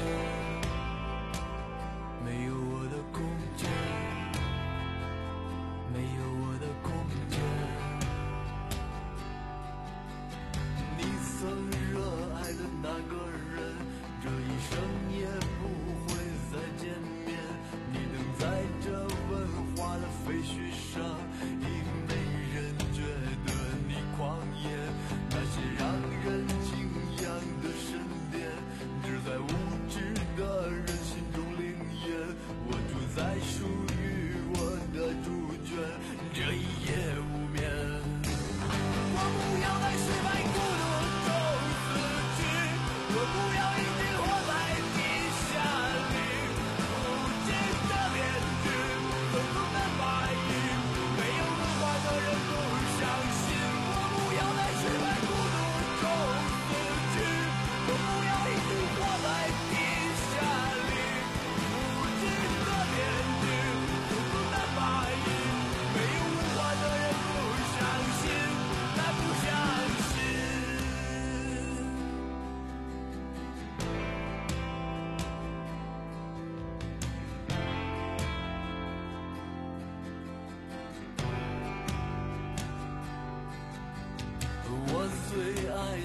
Speaker 9: 没有我的空间，没有我的空间。你曾热爱的那个人，这一生也不会再见面。你等在这文化的废墟上，已没人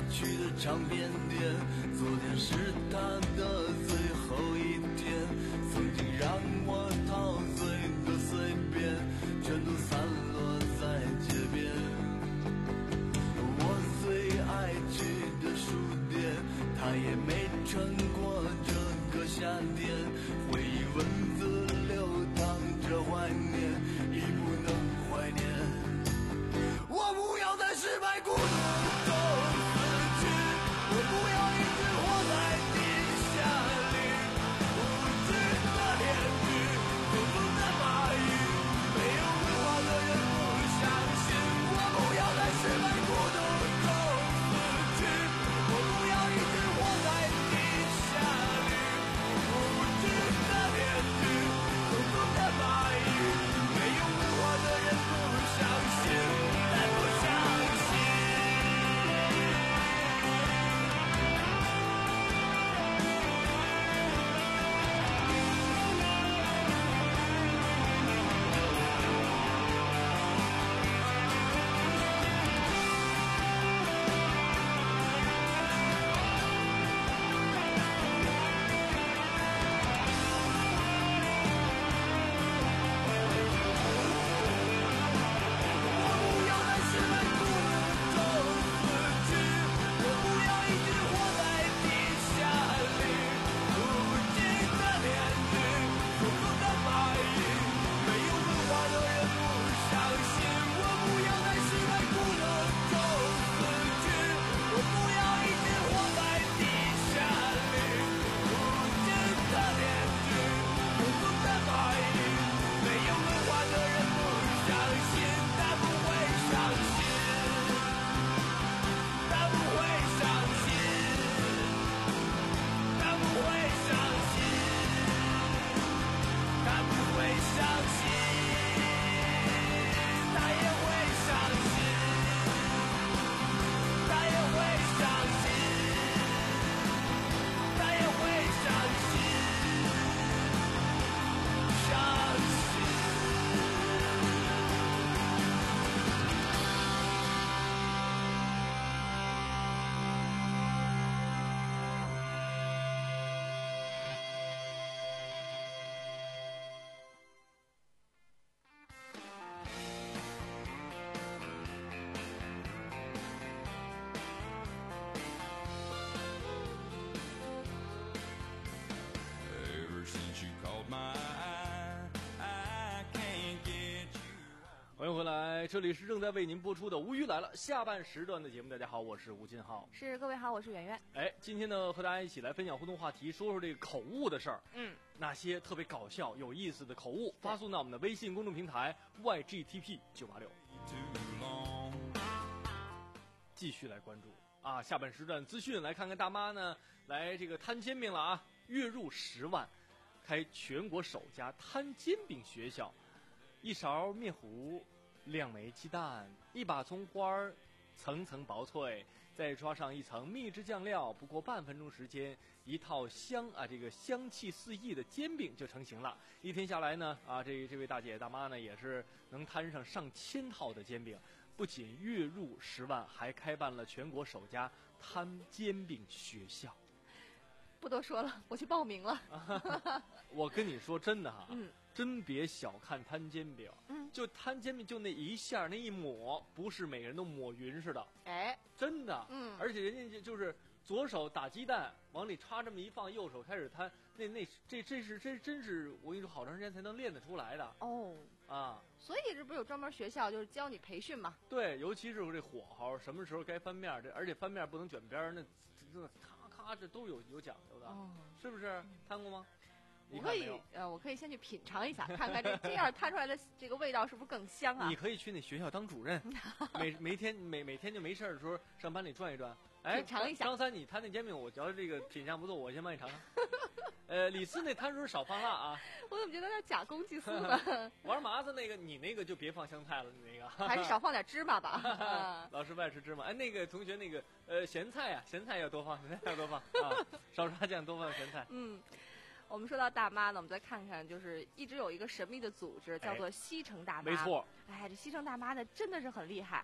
Speaker 9: 去的唱片店，昨天是他的最后一天，曾经让我陶醉的碎片，全都散落在街边。我最爱去的书店，它也没撑过这个夏天，回忆文字流淌着怀念，已不能怀念。我不要在失败孤独中死去，我不要一直活在地下里，无知的脸具，空中的马语，没有文化的人不相信。我不要在失败孤独中死去，我不要一直活在地下里，无知的脸具，空中的马语，没有文化的人不相信。
Speaker 1: 欢迎回来，这里是正在为您播出的《无语来了》下半时段的节目。大家好，我是吴金浩。
Speaker 6: 是，各位好，我是圆圆。
Speaker 1: 哎，今天呢，和大家一起来分享互动话题，说说这个口误的事儿。
Speaker 6: 嗯，
Speaker 1: 那些特别搞笑、有意思的口误，发送到我们的微信公众平台 Y G T P 九八六。继续来关注啊，下半时段资讯，来看看大妈呢，来这个摊煎饼了啊，月入十万，开全国首家摊煎饼学校。一勺面糊，两枚鸡蛋，一把葱花，层层薄脆，再刷上一层秘制酱料，不过半分钟时间，一套香啊这个香气四溢的煎饼就成型了。一天下来呢，啊这这位大姐大妈呢也是能摊上上千套的煎饼，不仅月入十万，还开办了全国首家摊煎饼学校。
Speaker 6: 不多说了，我去报名了。
Speaker 1: 我跟你说真的哈，
Speaker 6: 嗯，
Speaker 1: 真别小看摊煎饼，
Speaker 6: 嗯，
Speaker 1: 就摊煎饼就那一下那一抹，不是每个人都抹匀似的，
Speaker 6: 哎，
Speaker 1: 真的，
Speaker 6: 嗯，
Speaker 1: 而且人家就是左手打鸡蛋往里插这么一放，右手开始摊，那那这这是这真是我跟你说，好长时间才能练得出来的
Speaker 6: 哦
Speaker 1: 啊。
Speaker 6: 所以这不是有专门学校就是教你培训吗？
Speaker 1: 对，尤其是这火候，什么时候该翻面，这而且翻面不能卷边，那这咔咔这都有有讲究的，
Speaker 6: 哦，
Speaker 1: 是不是？摊过吗？
Speaker 6: 我可以呃，我可以先去品尝一下，看看这这样摊出来的这个味道是不是更香啊？
Speaker 1: 你可以去那学校当主任，每每天每每天就没事的时候上班里转一转，哎，
Speaker 6: 品尝一下。
Speaker 1: 张三，你摊那煎饼，我觉得这个品相不错，我先帮你尝尝。呃，李四那摊时候少放辣啊。
Speaker 6: 我怎么觉得他假公济私呢？
Speaker 1: 玩麻子那个，你那个就别放香菜了，你那个
Speaker 6: 还是少放点芝麻吧。
Speaker 1: 老师不爱吃芝麻，哎，那个同学那个呃咸菜啊，咸菜要多放，咸菜要多放啊，少刷酱多放咸菜。
Speaker 6: 嗯。我们说到大妈呢，我们再看看，就是一直有一个神秘的组织叫做西城大妈。
Speaker 1: 没错。
Speaker 6: 哎，这西城大妈呢真的是很厉害。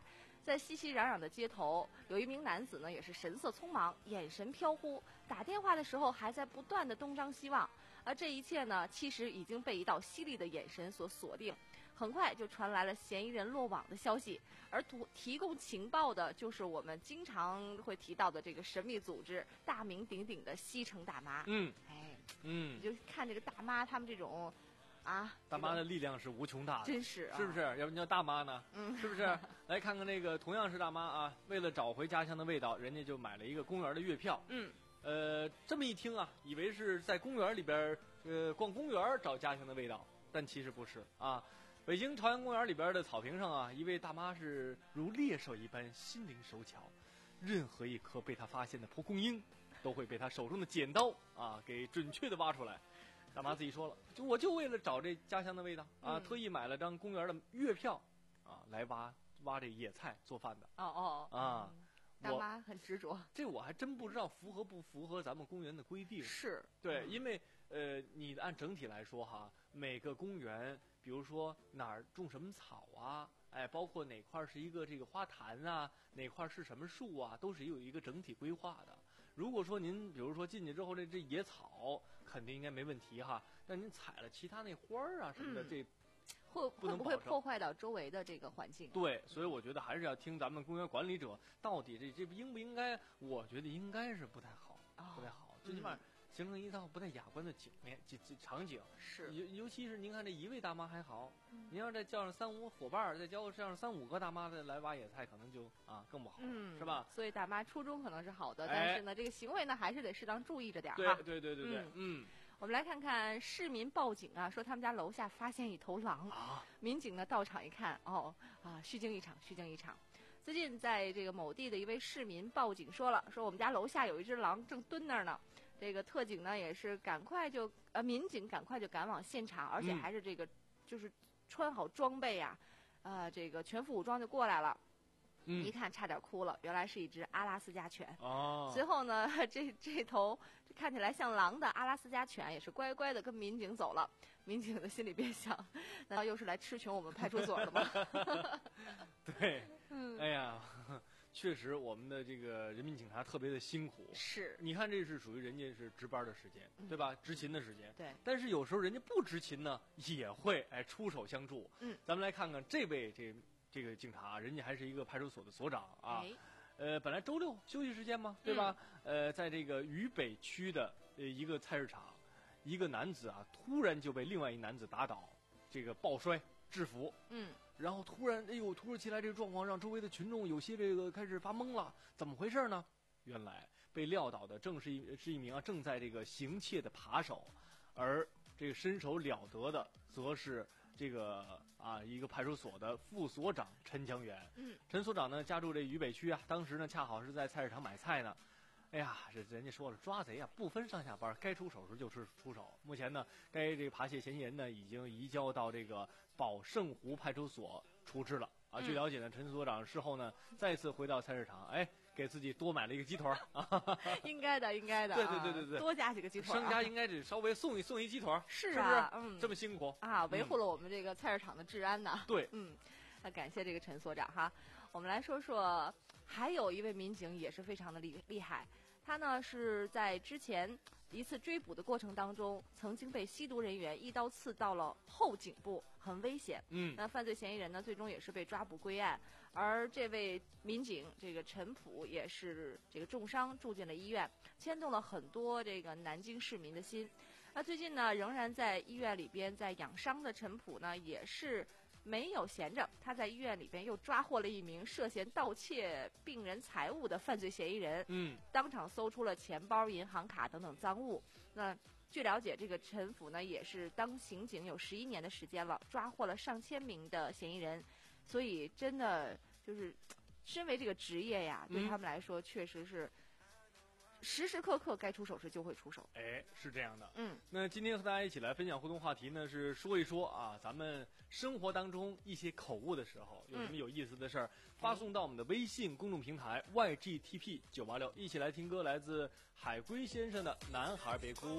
Speaker 6: 在熙熙攘攘的街头，有一名男子呢，也是神色匆忙，眼神飘忽，打电话的时候还在不断的东张西望。而这一切呢，其实已经被一道犀利的眼神所锁定。很快就传来了嫌疑人落网的消息，而图提供情报的就是我们经常会提到的这个神秘组织大名鼎鼎的西城大妈。
Speaker 1: 嗯，
Speaker 6: 哎，
Speaker 1: 嗯，
Speaker 6: 你就看这个大妈他们这种啊，
Speaker 1: 大妈的力量是无穷大的，
Speaker 6: 真是、啊、
Speaker 1: 是不是？要不你叫大妈呢？嗯，是不是？来看看那个同样是大妈啊，为了找回家乡的味道，人家就买了一个公园的月票。
Speaker 6: 嗯，
Speaker 1: 呃，这么一听啊，以为是在公园里边呃逛公园找家乡的味道，但其实不是啊。北京朝阳公园里边的草坪上啊，一位大妈是如猎手一般心灵手巧，任何一颗被她发现的蒲公英，都会被她手中的剪刀啊给准确的挖出来。大妈自己说了，就我就为了找这家乡的味道啊，
Speaker 6: 嗯、
Speaker 1: 特意买了张公园的月票啊，来挖挖这野菜做饭的。
Speaker 6: 哦哦
Speaker 1: 啊。
Speaker 6: 嗯大妈很执着，
Speaker 1: 这我还真不知道符合不符合咱们公园的规定。
Speaker 6: 是
Speaker 1: 对，
Speaker 6: 嗯、
Speaker 1: 因为呃，你按整体来说哈，每个公园，比如说哪儿种什么草啊，哎，包括哪块是一个这个花坛啊，哪块是什么树啊，都是有一个整体规划的。如果说您比如说进去之后这这野草肯定应该没问题哈，但您踩了其他那花儿啊什么的，
Speaker 6: 嗯、
Speaker 1: 这。
Speaker 6: 会会不会破坏到周围的这个环境？
Speaker 1: 对，所以我觉得还是要听咱们公园管理者到底这这应不应该？我觉得应该是不太好，
Speaker 6: 哦、
Speaker 1: 不太好，最起码形成一套不太雅观的景面、景场景。
Speaker 6: 是，
Speaker 1: 尤尤其是您看这一位大妈还好，嗯、您要再叫上三五伙伴，再叫上三五个大妈的来挖野菜，可能就啊更不好，
Speaker 6: 嗯，
Speaker 1: 是吧？
Speaker 6: 所以大妈初衷可能是好的，
Speaker 1: 哎、
Speaker 6: 但是呢，这个行为呢还是得适当注意着点哈。
Speaker 1: 对对对对对，嗯。嗯
Speaker 6: 我们来看看市民报警啊，说他们家楼下发现一头狼，
Speaker 1: 啊、
Speaker 6: 民警呢到场一看，哦啊，虚惊一场，虚惊一场。最近在这个某地的一位市民报警说了，说我们家楼下有一只狼正蹲那儿呢。这个特警呢也是赶快就呃，民警赶快就赶往现场，而且还是这个、嗯、就是穿好装备啊，呃，这个全副武装就过来了。
Speaker 1: 嗯、
Speaker 6: 一看差点哭了，原来是一只阿拉斯加犬。
Speaker 1: 哦。
Speaker 6: 随后呢，这这头看起来像狼的阿拉斯加犬也是乖乖的跟民警走了。民警的心里边想，难道又是来吃穷我们派出所的吗？
Speaker 1: 对，
Speaker 6: 嗯，
Speaker 1: 哎呀，确实我们的这个人民警察特别的辛苦。
Speaker 6: 是，
Speaker 1: 你看这是属于人家是值班的时间，
Speaker 6: 嗯、
Speaker 1: 对吧？执勤的时间。
Speaker 6: 对。但
Speaker 1: 是有时候人家不执勤呢，也会哎出手相助。
Speaker 6: 嗯。
Speaker 1: 咱们来看看这位这。这个警察，人家还是一个派出所的所长啊，
Speaker 6: 哎、
Speaker 1: 呃，本来周六休息时间嘛，对吧？嗯、呃，在这个渝北区的呃一个菜市场，一个男子啊，突然就被另外一男子打倒，这个抱摔制服，
Speaker 6: 嗯，
Speaker 1: 然后突然，哎呦，突如其来这个状况让周围的群众有些这个开始发懵了，怎么回事呢？原来被撂倒的正是一是一名啊正在这个行窃的扒手，而这个身手了得的则是。这个啊，一个派出所的副所长陈江源，
Speaker 6: 嗯，
Speaker 1: 陈所长呢家住这渝北区啊，当时呢恰好是在菜市场买菜呢，哎呀，这人家说了，抓贼啊不分上下班，该出手时就出出手。目前呢，该这个扒窃嫌疑人呢已经移交到这个宝盛湖派出所处置了啊。据了解呢，陈所长事后呢再次回到菜市场，哎。给自己多买了一个鸡腿儿，
Speaker 6: 应该的，应该的，
Speaker 1: 对对对对对，
Speaker 6: 多加几个鸡腿儿、啊，
Speaker 1: 商家应该只稍微送一送一鸡腿儿，
Speaker 6: 是
Speaker 1: 啊，
Speaker 6: 是嗯，
Speaker 1: 这么辛苦
Speaker 6: 啊，维护了我们这个菜市场的治安呢。
Speaker 1: 对，
Speaker 6: 嗯，那感谢这个陈所长哈。我们来说说，还有一位民警也是非常的厉厉害，他呢是在之前一次追捕的过程当中，曾经被吸毒人员一刀刺到了后颈部，很危险。
Speaker 1: 嗯，
Speaker 6: 那犯罪嫌疑人呢，最终也是被抓捕归案。而这位民警，这个陈普也是这个重伤住进了医院，牵动了很多这个南京市民的心。那最近呢，仍然在医院里边在养伤的陈普呢，也是没有闲着，他在医院里边又抓获了一名涉嫌盗窃病人财物的犯罪嫌疑人。
Speaker 1: 嗯，
Speaker 6: 当场搜出了钱包、银行卡等等赃物。那据了解，这个陈普呢也是当刑警有十一年的时间了，抓获了上千名的嫌疑人。所以真的就是身为这个职业呀，对他们来说确实是时时刻刻该出手时就会出手。
Speaker 1: 哎，是这样的。
Speaker 6: 嗯，
Speaker 1: 那今天和大家一起来分享互动话题呢，是说一说啊，咱们生活当中一些口误的时候有什么有意思的事儿，嗯、发送到我们的微信公众平台 Y G T P 九八六，一起来听歌，来自海龟先生的《男孩别哭》。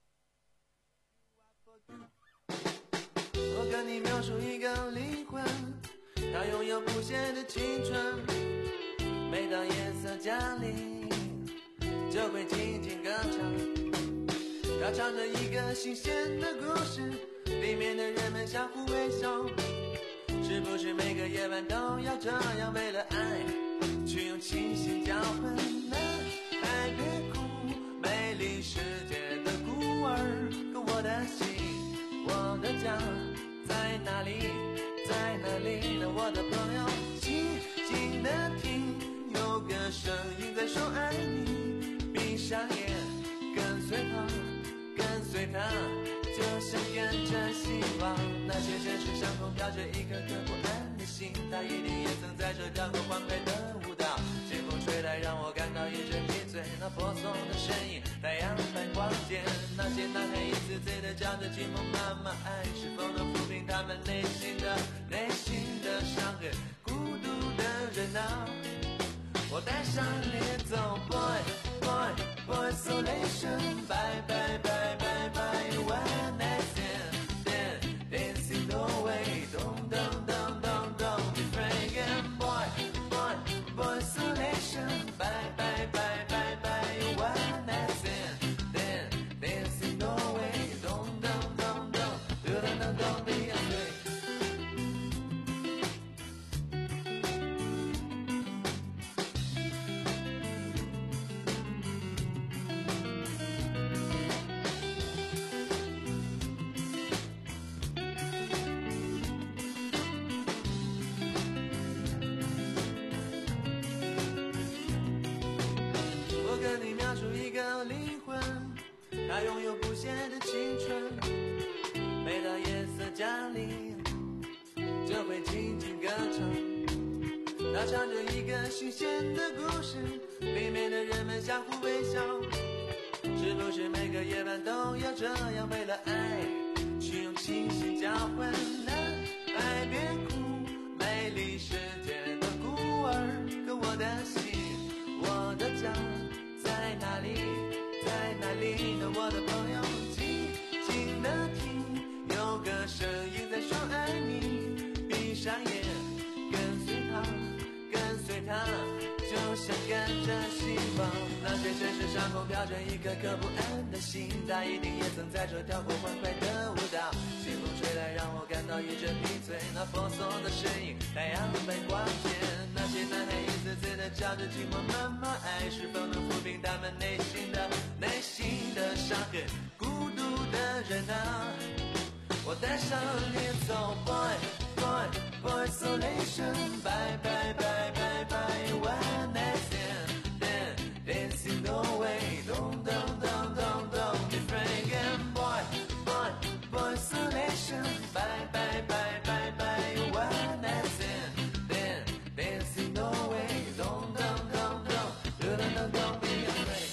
Speaker 9: 我跟你描述一个灵魂。 它拥有不懈的青春，每当夜色降临，就会静静歌唱。它唱着一个新鲜的故事，里面的人们相互微笑。是不是每个夜晚都要这样，为了爱去用清醒交换呢？爱别哭，美丽世界的孤儿，可我的心，我的家在哪里？在哪里呢？我的朋友，静静的听，有个声音在说爱你。闭上眼，跟随他，跟随他，就像跟着希望。那些城市上空飘着一颗颗不安的心，他一定也曾在这跳过欢快的舞蹈。清风吹来，让我感到一阵迷醉。那婆娑的身影，太阳般光洁。那些男孩一次次的叫着寂寞妈妈，爱是否能抚平他们内心的内心的伤痕？孤独的人啊，我带上你走 ，boy boy boy isolation， bye bye bye bye bye one night stand stand dancing the way， don't don't don't don't don't be afraid boy boy boy isolation， bye bye bye bye bye one night stand stand dancing the way， don't don't don't don't don't don't don't be afraid。我跟你描述一个灵魂，它拥有不懈的青春，每当夜色降临，就会静静歌唱。它唱着一个新鲜的故事，里面的人们相互微笑。是不是每个夜晚都要这样，为了爱去用清醒交换呢？爱别哭，美丽世界的孤儿，可我的心，我的家在哪里？在哪里呢？我的朋友，静静的听，有个声音在说爱你。闭上眼，跟随他，跟随他，就像跟着希望。那些城市上空飘着一颗颗不安的心，他一定也曾在这跳过欢快的舞蹈。清风吹来，让我感到一阵迷醉。那婆娑的身影，太阳般光洁。那些男孩一次次的叫着寂寞妈妈，爱是否能抚平他们内心的内心的伤痕？孤独的人啊，我带上你走 ，boy boy boy isolation， bye bye bye bye bye one night stand stand dancing the way， don't don't don't don't don't be afraid boy boy boy isolation， bye bye bye bye bye one night stand stand dancing the way，don't don't don't don't don't don't don't be afraid。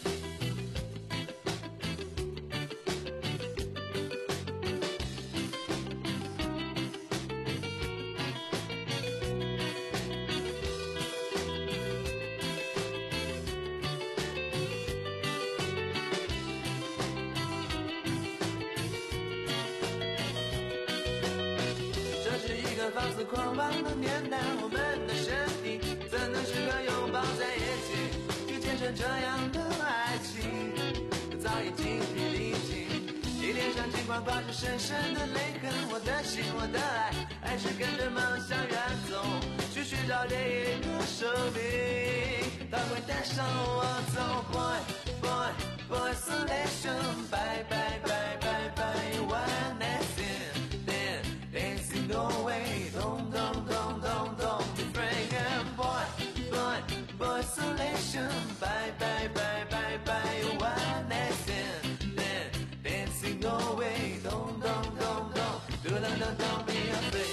Speaker 9: 放肆狂妄的年代，我们的身体怎能时刻拥抱在一起，去见证这样的爱情？早已精疲力尽，你脸上尽管挂着深深的泪痕，我的心，我的爱，还是跟着梦想远走，去寻找另一个生命。它会带上我走 ，boy boy boy isolation， bye bye bye bye bye one night stand stand dancing the way。Don't, don't, don't, don't, don't be afraid, boy, boy, boy isolation, bye, bye, bye, bye, bye, one night stand, then dancing away, don't, don't, don't, don't, don't, don't, don't be afraid.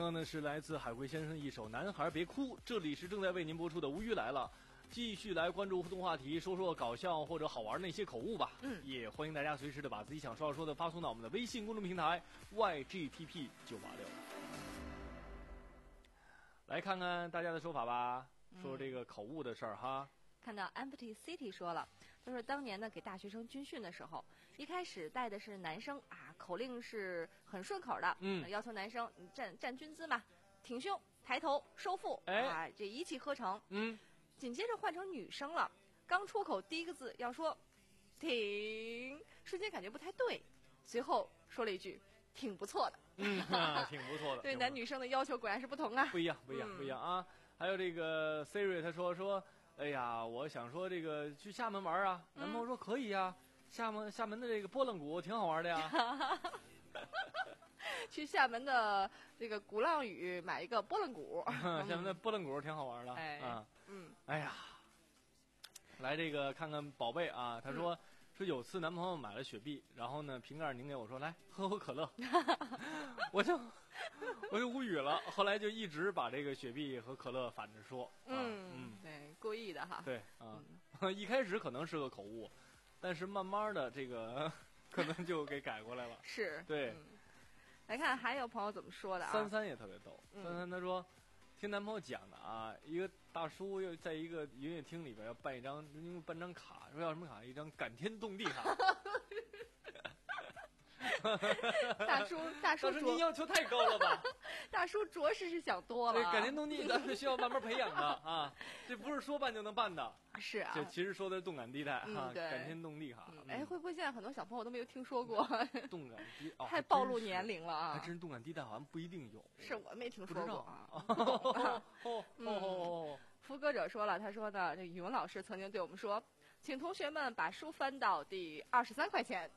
Speaker 1: 刚呢是来自海龟先生的一首《男孩别哭》，这里是正在为您播出的无语来了。继续来关注互动话题，说说搞笑或者好玩的一些口误吧。
Speaker 6: 嗯，
Speaker 1: 也欢迎大家随时的把自己想说要说的发送到我们的微信公众平台 Y G T P 九八六。来看看大家的说法吧，说说这个口误的事儿哈。
Speaker 6: 看到 Empty City 说了，就是当年呢给大学生军训的时候，一开始带的是男生啊，口令是很顺口的，
Speaker 1: 嗯，
Speaker 6: 要求男生你站站军姿嘛，挺胸、抬头、收腹，
Speaker 1: 哎，
Speaker 6: 啊，这一气呵成，
Speaker 1: 嗯。
Speaker 6: 紧接着换成女生了，刚出口第一个字要说挺，瞬间感觉不太对，随后说了一句挺不错的。
Speaker 1: 嗯、啊，挺不错的。
Speaker 6: 对男女生的要求果然是不同啊，
Speaker 1: 不一样，不一样，
Speaker 6: 嗯、
Speaker 1: 不一样啊！还有这个 Siri， 他说说，哎呀，我想说这个去厦门玩啊，男朋友说可以呀、啊，厦门厦门的这个拨浪鼓挺好玩的呀。
Speaker 6: 去厦门的这个鼓浪屿买一个拨浪鼓，
Speaker 1: 厦门的拨浪鼓挺好玩的。
Speaker 6: 哎，
Speaker 1: 啊，
Speaker 6: 嗯，
Speaker 1: 哎呀，来这个看看宝贝啊，他说、嗯、说有次男朋友买了雪碧，然后呢瓶盖拧给我说来喝口可乐，我就我就无语了。后来就一直把这个雪碧和可乐反着说。
Speaker 6: 嗯、
Speaker 1: 啊、嗯，
Speaker 6: 对，故意的哈。
Speaker 1: 对啊，嗯、一开始可能是个口误，但是慢慢的这个可能就给改过来了。
Speaker 6: 是，
Speaker 1: 对。
Speaker 6: 嗯，来看还有朋友怎么说的啊？
Speaker 1: 三三也特别逗，
Speaker 6: 嗯、
Speaker 1: 三三他说，听男朋友讲的啊，一个大叔又在一个营业厅里边要办一张，因为办张卡，说要什么卡？一张感天动地卡。
Speaker 6: 大叔，大叔，
Speaker 1: 大叔您要求太高了吧？
Speaker 6: 大叔着实是想多了。
Speaker 1: 这感天动地，咱是需要慢慢培养的啊，这不是说办就能办的。
Speaker 6: 是啊，
Speaker 1: 这其实说的是动感地带
Speaker 6: 嗯、
Speaker 1: 啊，
Speaker 6: 对
Speaker 1: 感天动地卡。
Speaker 6: 嗯、哎，会不会现在很多小朋友都没有听说过？
Speaker 1: 动感地，哦、
Speaker 6: 太暴露年龄了啊！
Speaker 1: 还真是动感地带好像不一定有。
Speaker 6: 是我没听说过啊。
Speaker 1: 哦哦哦！
Speaker 6: 福歌者说了，他说呢，这语文老师曾经对我们说，请同学们把书翻到第二十三块钱。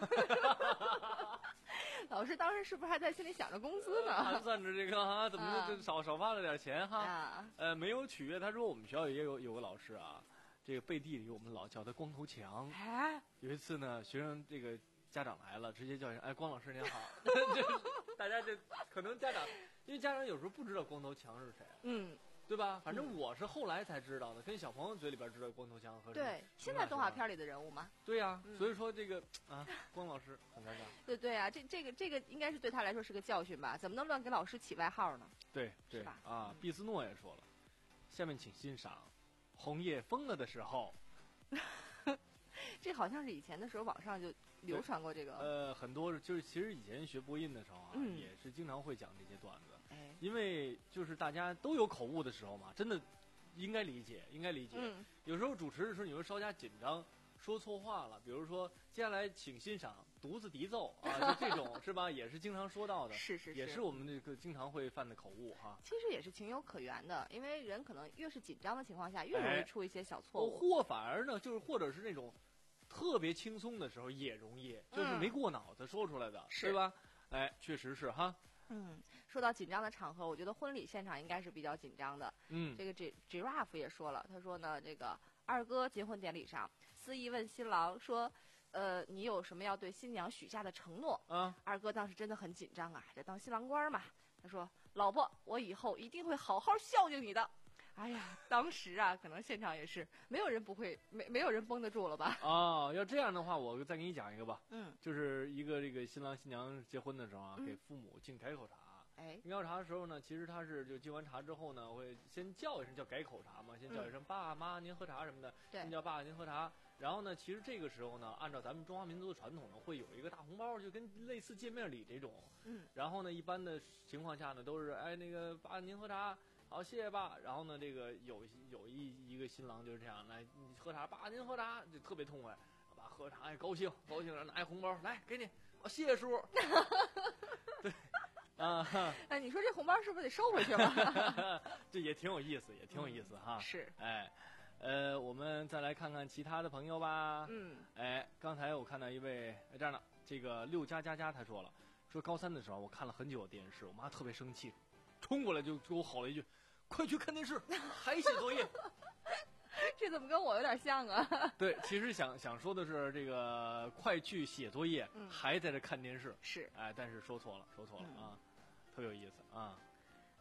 Speaker 6: 老师当时是不是还在心里想着工资呢？
Speaker 1: 还算着这个啊，怎么就少、啊、少发了点钱哈？
Speaker 6: 啊、
Speaker 1: 呃，没有取悦。他说我们学校也有有个老师啊，这个背地里我们老叫他光头强。
Speaker 6: 哎，
Speaker 1: 有一次呢，学生这个家长来了，直接叫人哎，光老师您好。大家这可能家长，因为家长有时候不知道光头强是谁，
Speaker 6: 嗯。
Speaker 1: 对吧？反正我是后来才知道的，跟小朋友嘴里边知道光头强和
Speaker 6: 对，现在动画片里的人物嘛。
Speaker 1: 对呀、啊
Speaker 6: 嗯，
Speaker 1: 所以说这个啊，光老师很尴尬。
Speaker 6: 对对啊，这这个这个应该是对他来说是个教训吧？怎么能乱给老师起外号呢？
Speaker 1: 对对
Speaker 6: 吧
Speaker 1: 啊，毕斯诺也说了，下面请欣赏《红叶疯了的时候》。
Speaker 6: 这好像是以前的时候网上就流传过这个。
Speaker 1: 呃，很多就是其实以前学播音的时候啊，
Speaker 6: 嗯、
Speaker 1: 也是经常会讲这些段子。
Speaker 6: 哎，
Speaker 1: 因为就是大家都有口误的时候嘛，真的应该理解，应该理解。
Speaker 6: 嗯、
Speaker 1: 有时候主持的时候你会稍加紧张，说错话了，比如说接下来请欣赏独自笛奏啊，就这种是吧？也是经常说到的，
Speaker 6: 是是是，
Speaker 1: 也是我们这个经常会犯的口误哈。
Speaker 6: 其实也是情有可原的，因为人可能越是紧张的情况下，越容易出一些小错误，
Speaker 1: 哎、或反而呢，就是或者是那种特别轻松的时候也容易，就是没过脑子说出来的，
Speaker 6: 嗯、
Speaker 1: 对吧？哎，确实是哈。
Speaker 6: 嗯，说到紧张的场合，我觉得婚礼现场应该是比较紧张的。
Speaker 1: 嗯，
Speaker 6: 这个 G Giraffe 也说了，他说呢，这个二哥结婚典礼上，司仪问新郎说，呃，你有什么要对新娘许下的承诺？
Speaker 1: 啊，
Speaker 6: 二哥当时真的很紧张啊，这当新郎官嘛，他说，老婆，我以后一定会好好孝敬你的。哎呀，当时啊，可能现场也是没有人不会，没没有人绷得住了吧？
Speaker 1: 哦，要这样的话，我再给你讲一个吧。
Speaker 6: 嗯，
Speaker 1: 就是一个这个新郎新娘结婚的时候啊，
Speaker 6: 嗯、
Speaker 1: 给父母敬改口茶。
Speaker 6: 哎，
Speaker 1: 敬改口茶的时候呢，其实他是就敬完茶之后呢，会先叫一声叫改口茶嘛，先叫一声、嗯、爸妈您喝茶什么的，先叫爸您喝茶。然后呢，其实这个时候呢，按照咱们中华民族的传统呢，会有一个大红包，就跟类似见面礼这种。
Speaker 6: 嗯，
Speaker 1: 然后呢，一般的情况下呢，都是哎那个爸您喝茶。好，谢谢爸。然后呢，这个有有一一个新郎就是这样，来，你喝茶，爸您喝茶，就特别痛快。爸喝茶也高兴，高兴了拿一红包来给你，哦，谢谢叔。对，啊，
Speaker 6: 哎，你说这红包是不是得收回去了？
Speaker 1: 这也挺有意思，也挺有意思、嗯、哈。
Speaker 6: 是，
Speaker 1: 哎，呃，我们再来看看其他的朋友吧。
Speaker 6: 嗯，
Speaker 1: 哎，刚才我看到一位，哎，这样的，这个六加加加他说了，说高三的时候我看了很久的电视，我妈特别生气。冲过来就给我吼了一句：“快去看电视，还写作业。”
Speaker 6: 这怎么跟我有点像啊？
Speaker 1: 对，其实想想说的是这个快去写作业，
Speaker 6: 嗯、
Speaker 1: 还在这看电视。
Speaker 6: 是，
Speaker 1: 哎，但是说错了，说错了、嗯、啊，特别有意思啊。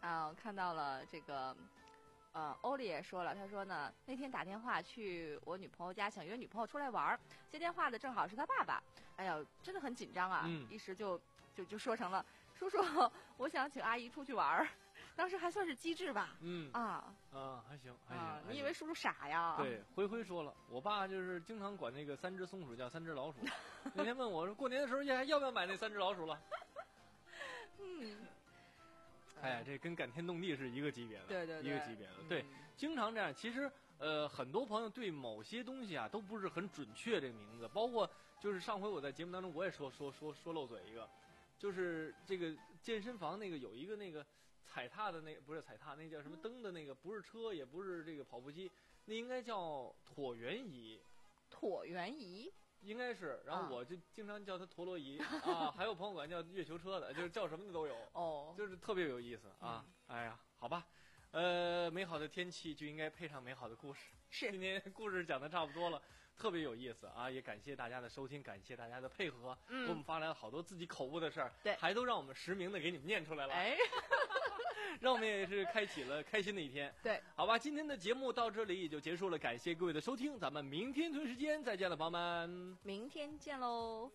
Speaker 6: 啊，我看到了这个，呃，欧丽也说了，他说呢，那天打电话去我女朋友家，想约女朋友出来玩儿，接电话的正好是他爸爸，哎呀，真的很紧张啊，
Speaker 1: 嗯、
Speaker 6: 一时就就就说成了，叔叔，我想请阿姨出去玩儿，当时还算是机智吧，
Speaker 1: 嗯
Speaker 6: 啊
Speaker 1: 啊，还行还行，
Speaker 6: 啊，
Speaker 1: 还行
Speaker 6: 你以为叔叔傻呀？
Speaker 1: 对，灰灰说了，我爸就是经常管那个三只松鼠叫三只老鼠，那天问我说过年的时候还要不要买那三只老鼠了？
Speaker 6: 嗯。
Speaker 1: 哎，这跟感天动地是一个级别的，
Speaker 6: 对对对，
Speaker 1: 一个级别的，对，
Speaker 6: 嗯、
Speaker 1: 经常这样。其实，呃，很多朋友对某些东西啊都不是很准确这个名字，包括就是上回我在节目当中我也说说说说漏嘴一个，就是这个健身房那个有一个那个踩踏的那个不是踩踏，那叫什么蹬的那个，不是车也不是这个跑步机，那应该叫椭圆仪。
Speaker 6: 椭圆仪。
Speaker 1: 应该是，然后我就经常叫它陀螺仪啊，还有朋友管叫月球车的，就是叫什么的都有，
Speaker 6: 哦，
Speaker 1: 就是特别有意思啊。嗯、哎呀，好吧，呃，美好的天气就应该配上美好的故事。
Speaker 6: 是，
Speaker 1: 今天故事讲的差不多了，特别有意思啊，也感谢大家的收听，感谢大家的配合，
Speaker 6: 嗯、
Speaker 1: 给我们发来了好多自己口误的事儿，
Speaker 6: 对，
Speaker 1: 还都让我们实名的给你们念出来了，
Speaker 6: 哎。
Speaker 1: 让我们也是开启了开心的一天。
Speaker 6: 对，
Speaker 1: 好吧，今天的节目到这里也就结束了，感谢各位的收听，咱们明天同一时间再见了，朋友们，
Speaker 6: 明天见喽。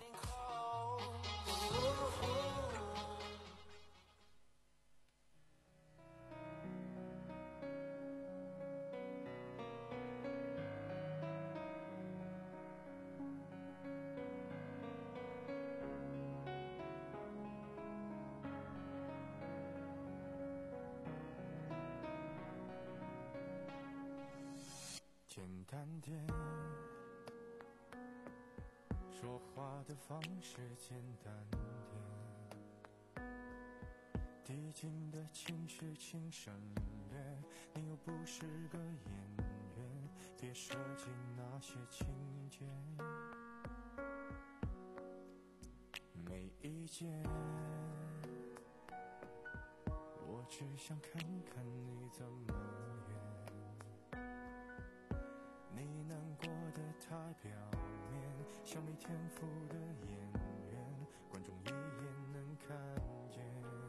Speaker 9: 简单点，说话的方式简单点，递进的情绪请省略，你又不是个演员，别设计那些情节。没意见，我只想看看你怎么演。你难过的太表面，像没天赋的演员，观众一眼能看见。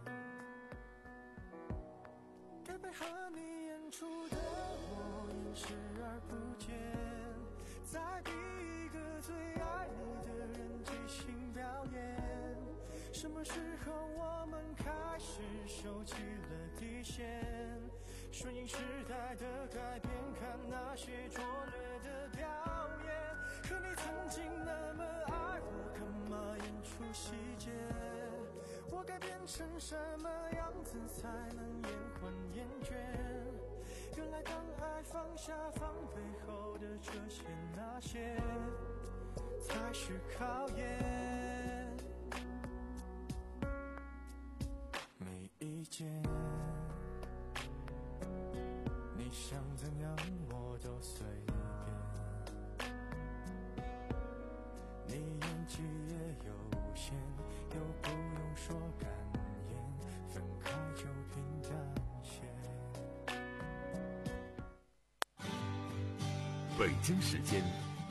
Speaker 9: 该配合你演出的我演视而不见，再逼一个最爱你的人即兴表演。什么时候我们开始收起了底线？顺应时代的改变，看那些拙劣的表演。可你曾经那么爱我，干嘛演出细节？我该变成什么样子才能延缓厌倦？原来当爱放下防备后的这些那些，才是考验。没意见。你想怎样我都随便，你演技也有限，又不用说感言，分开就平淡些。
Speaker 2: 北京时间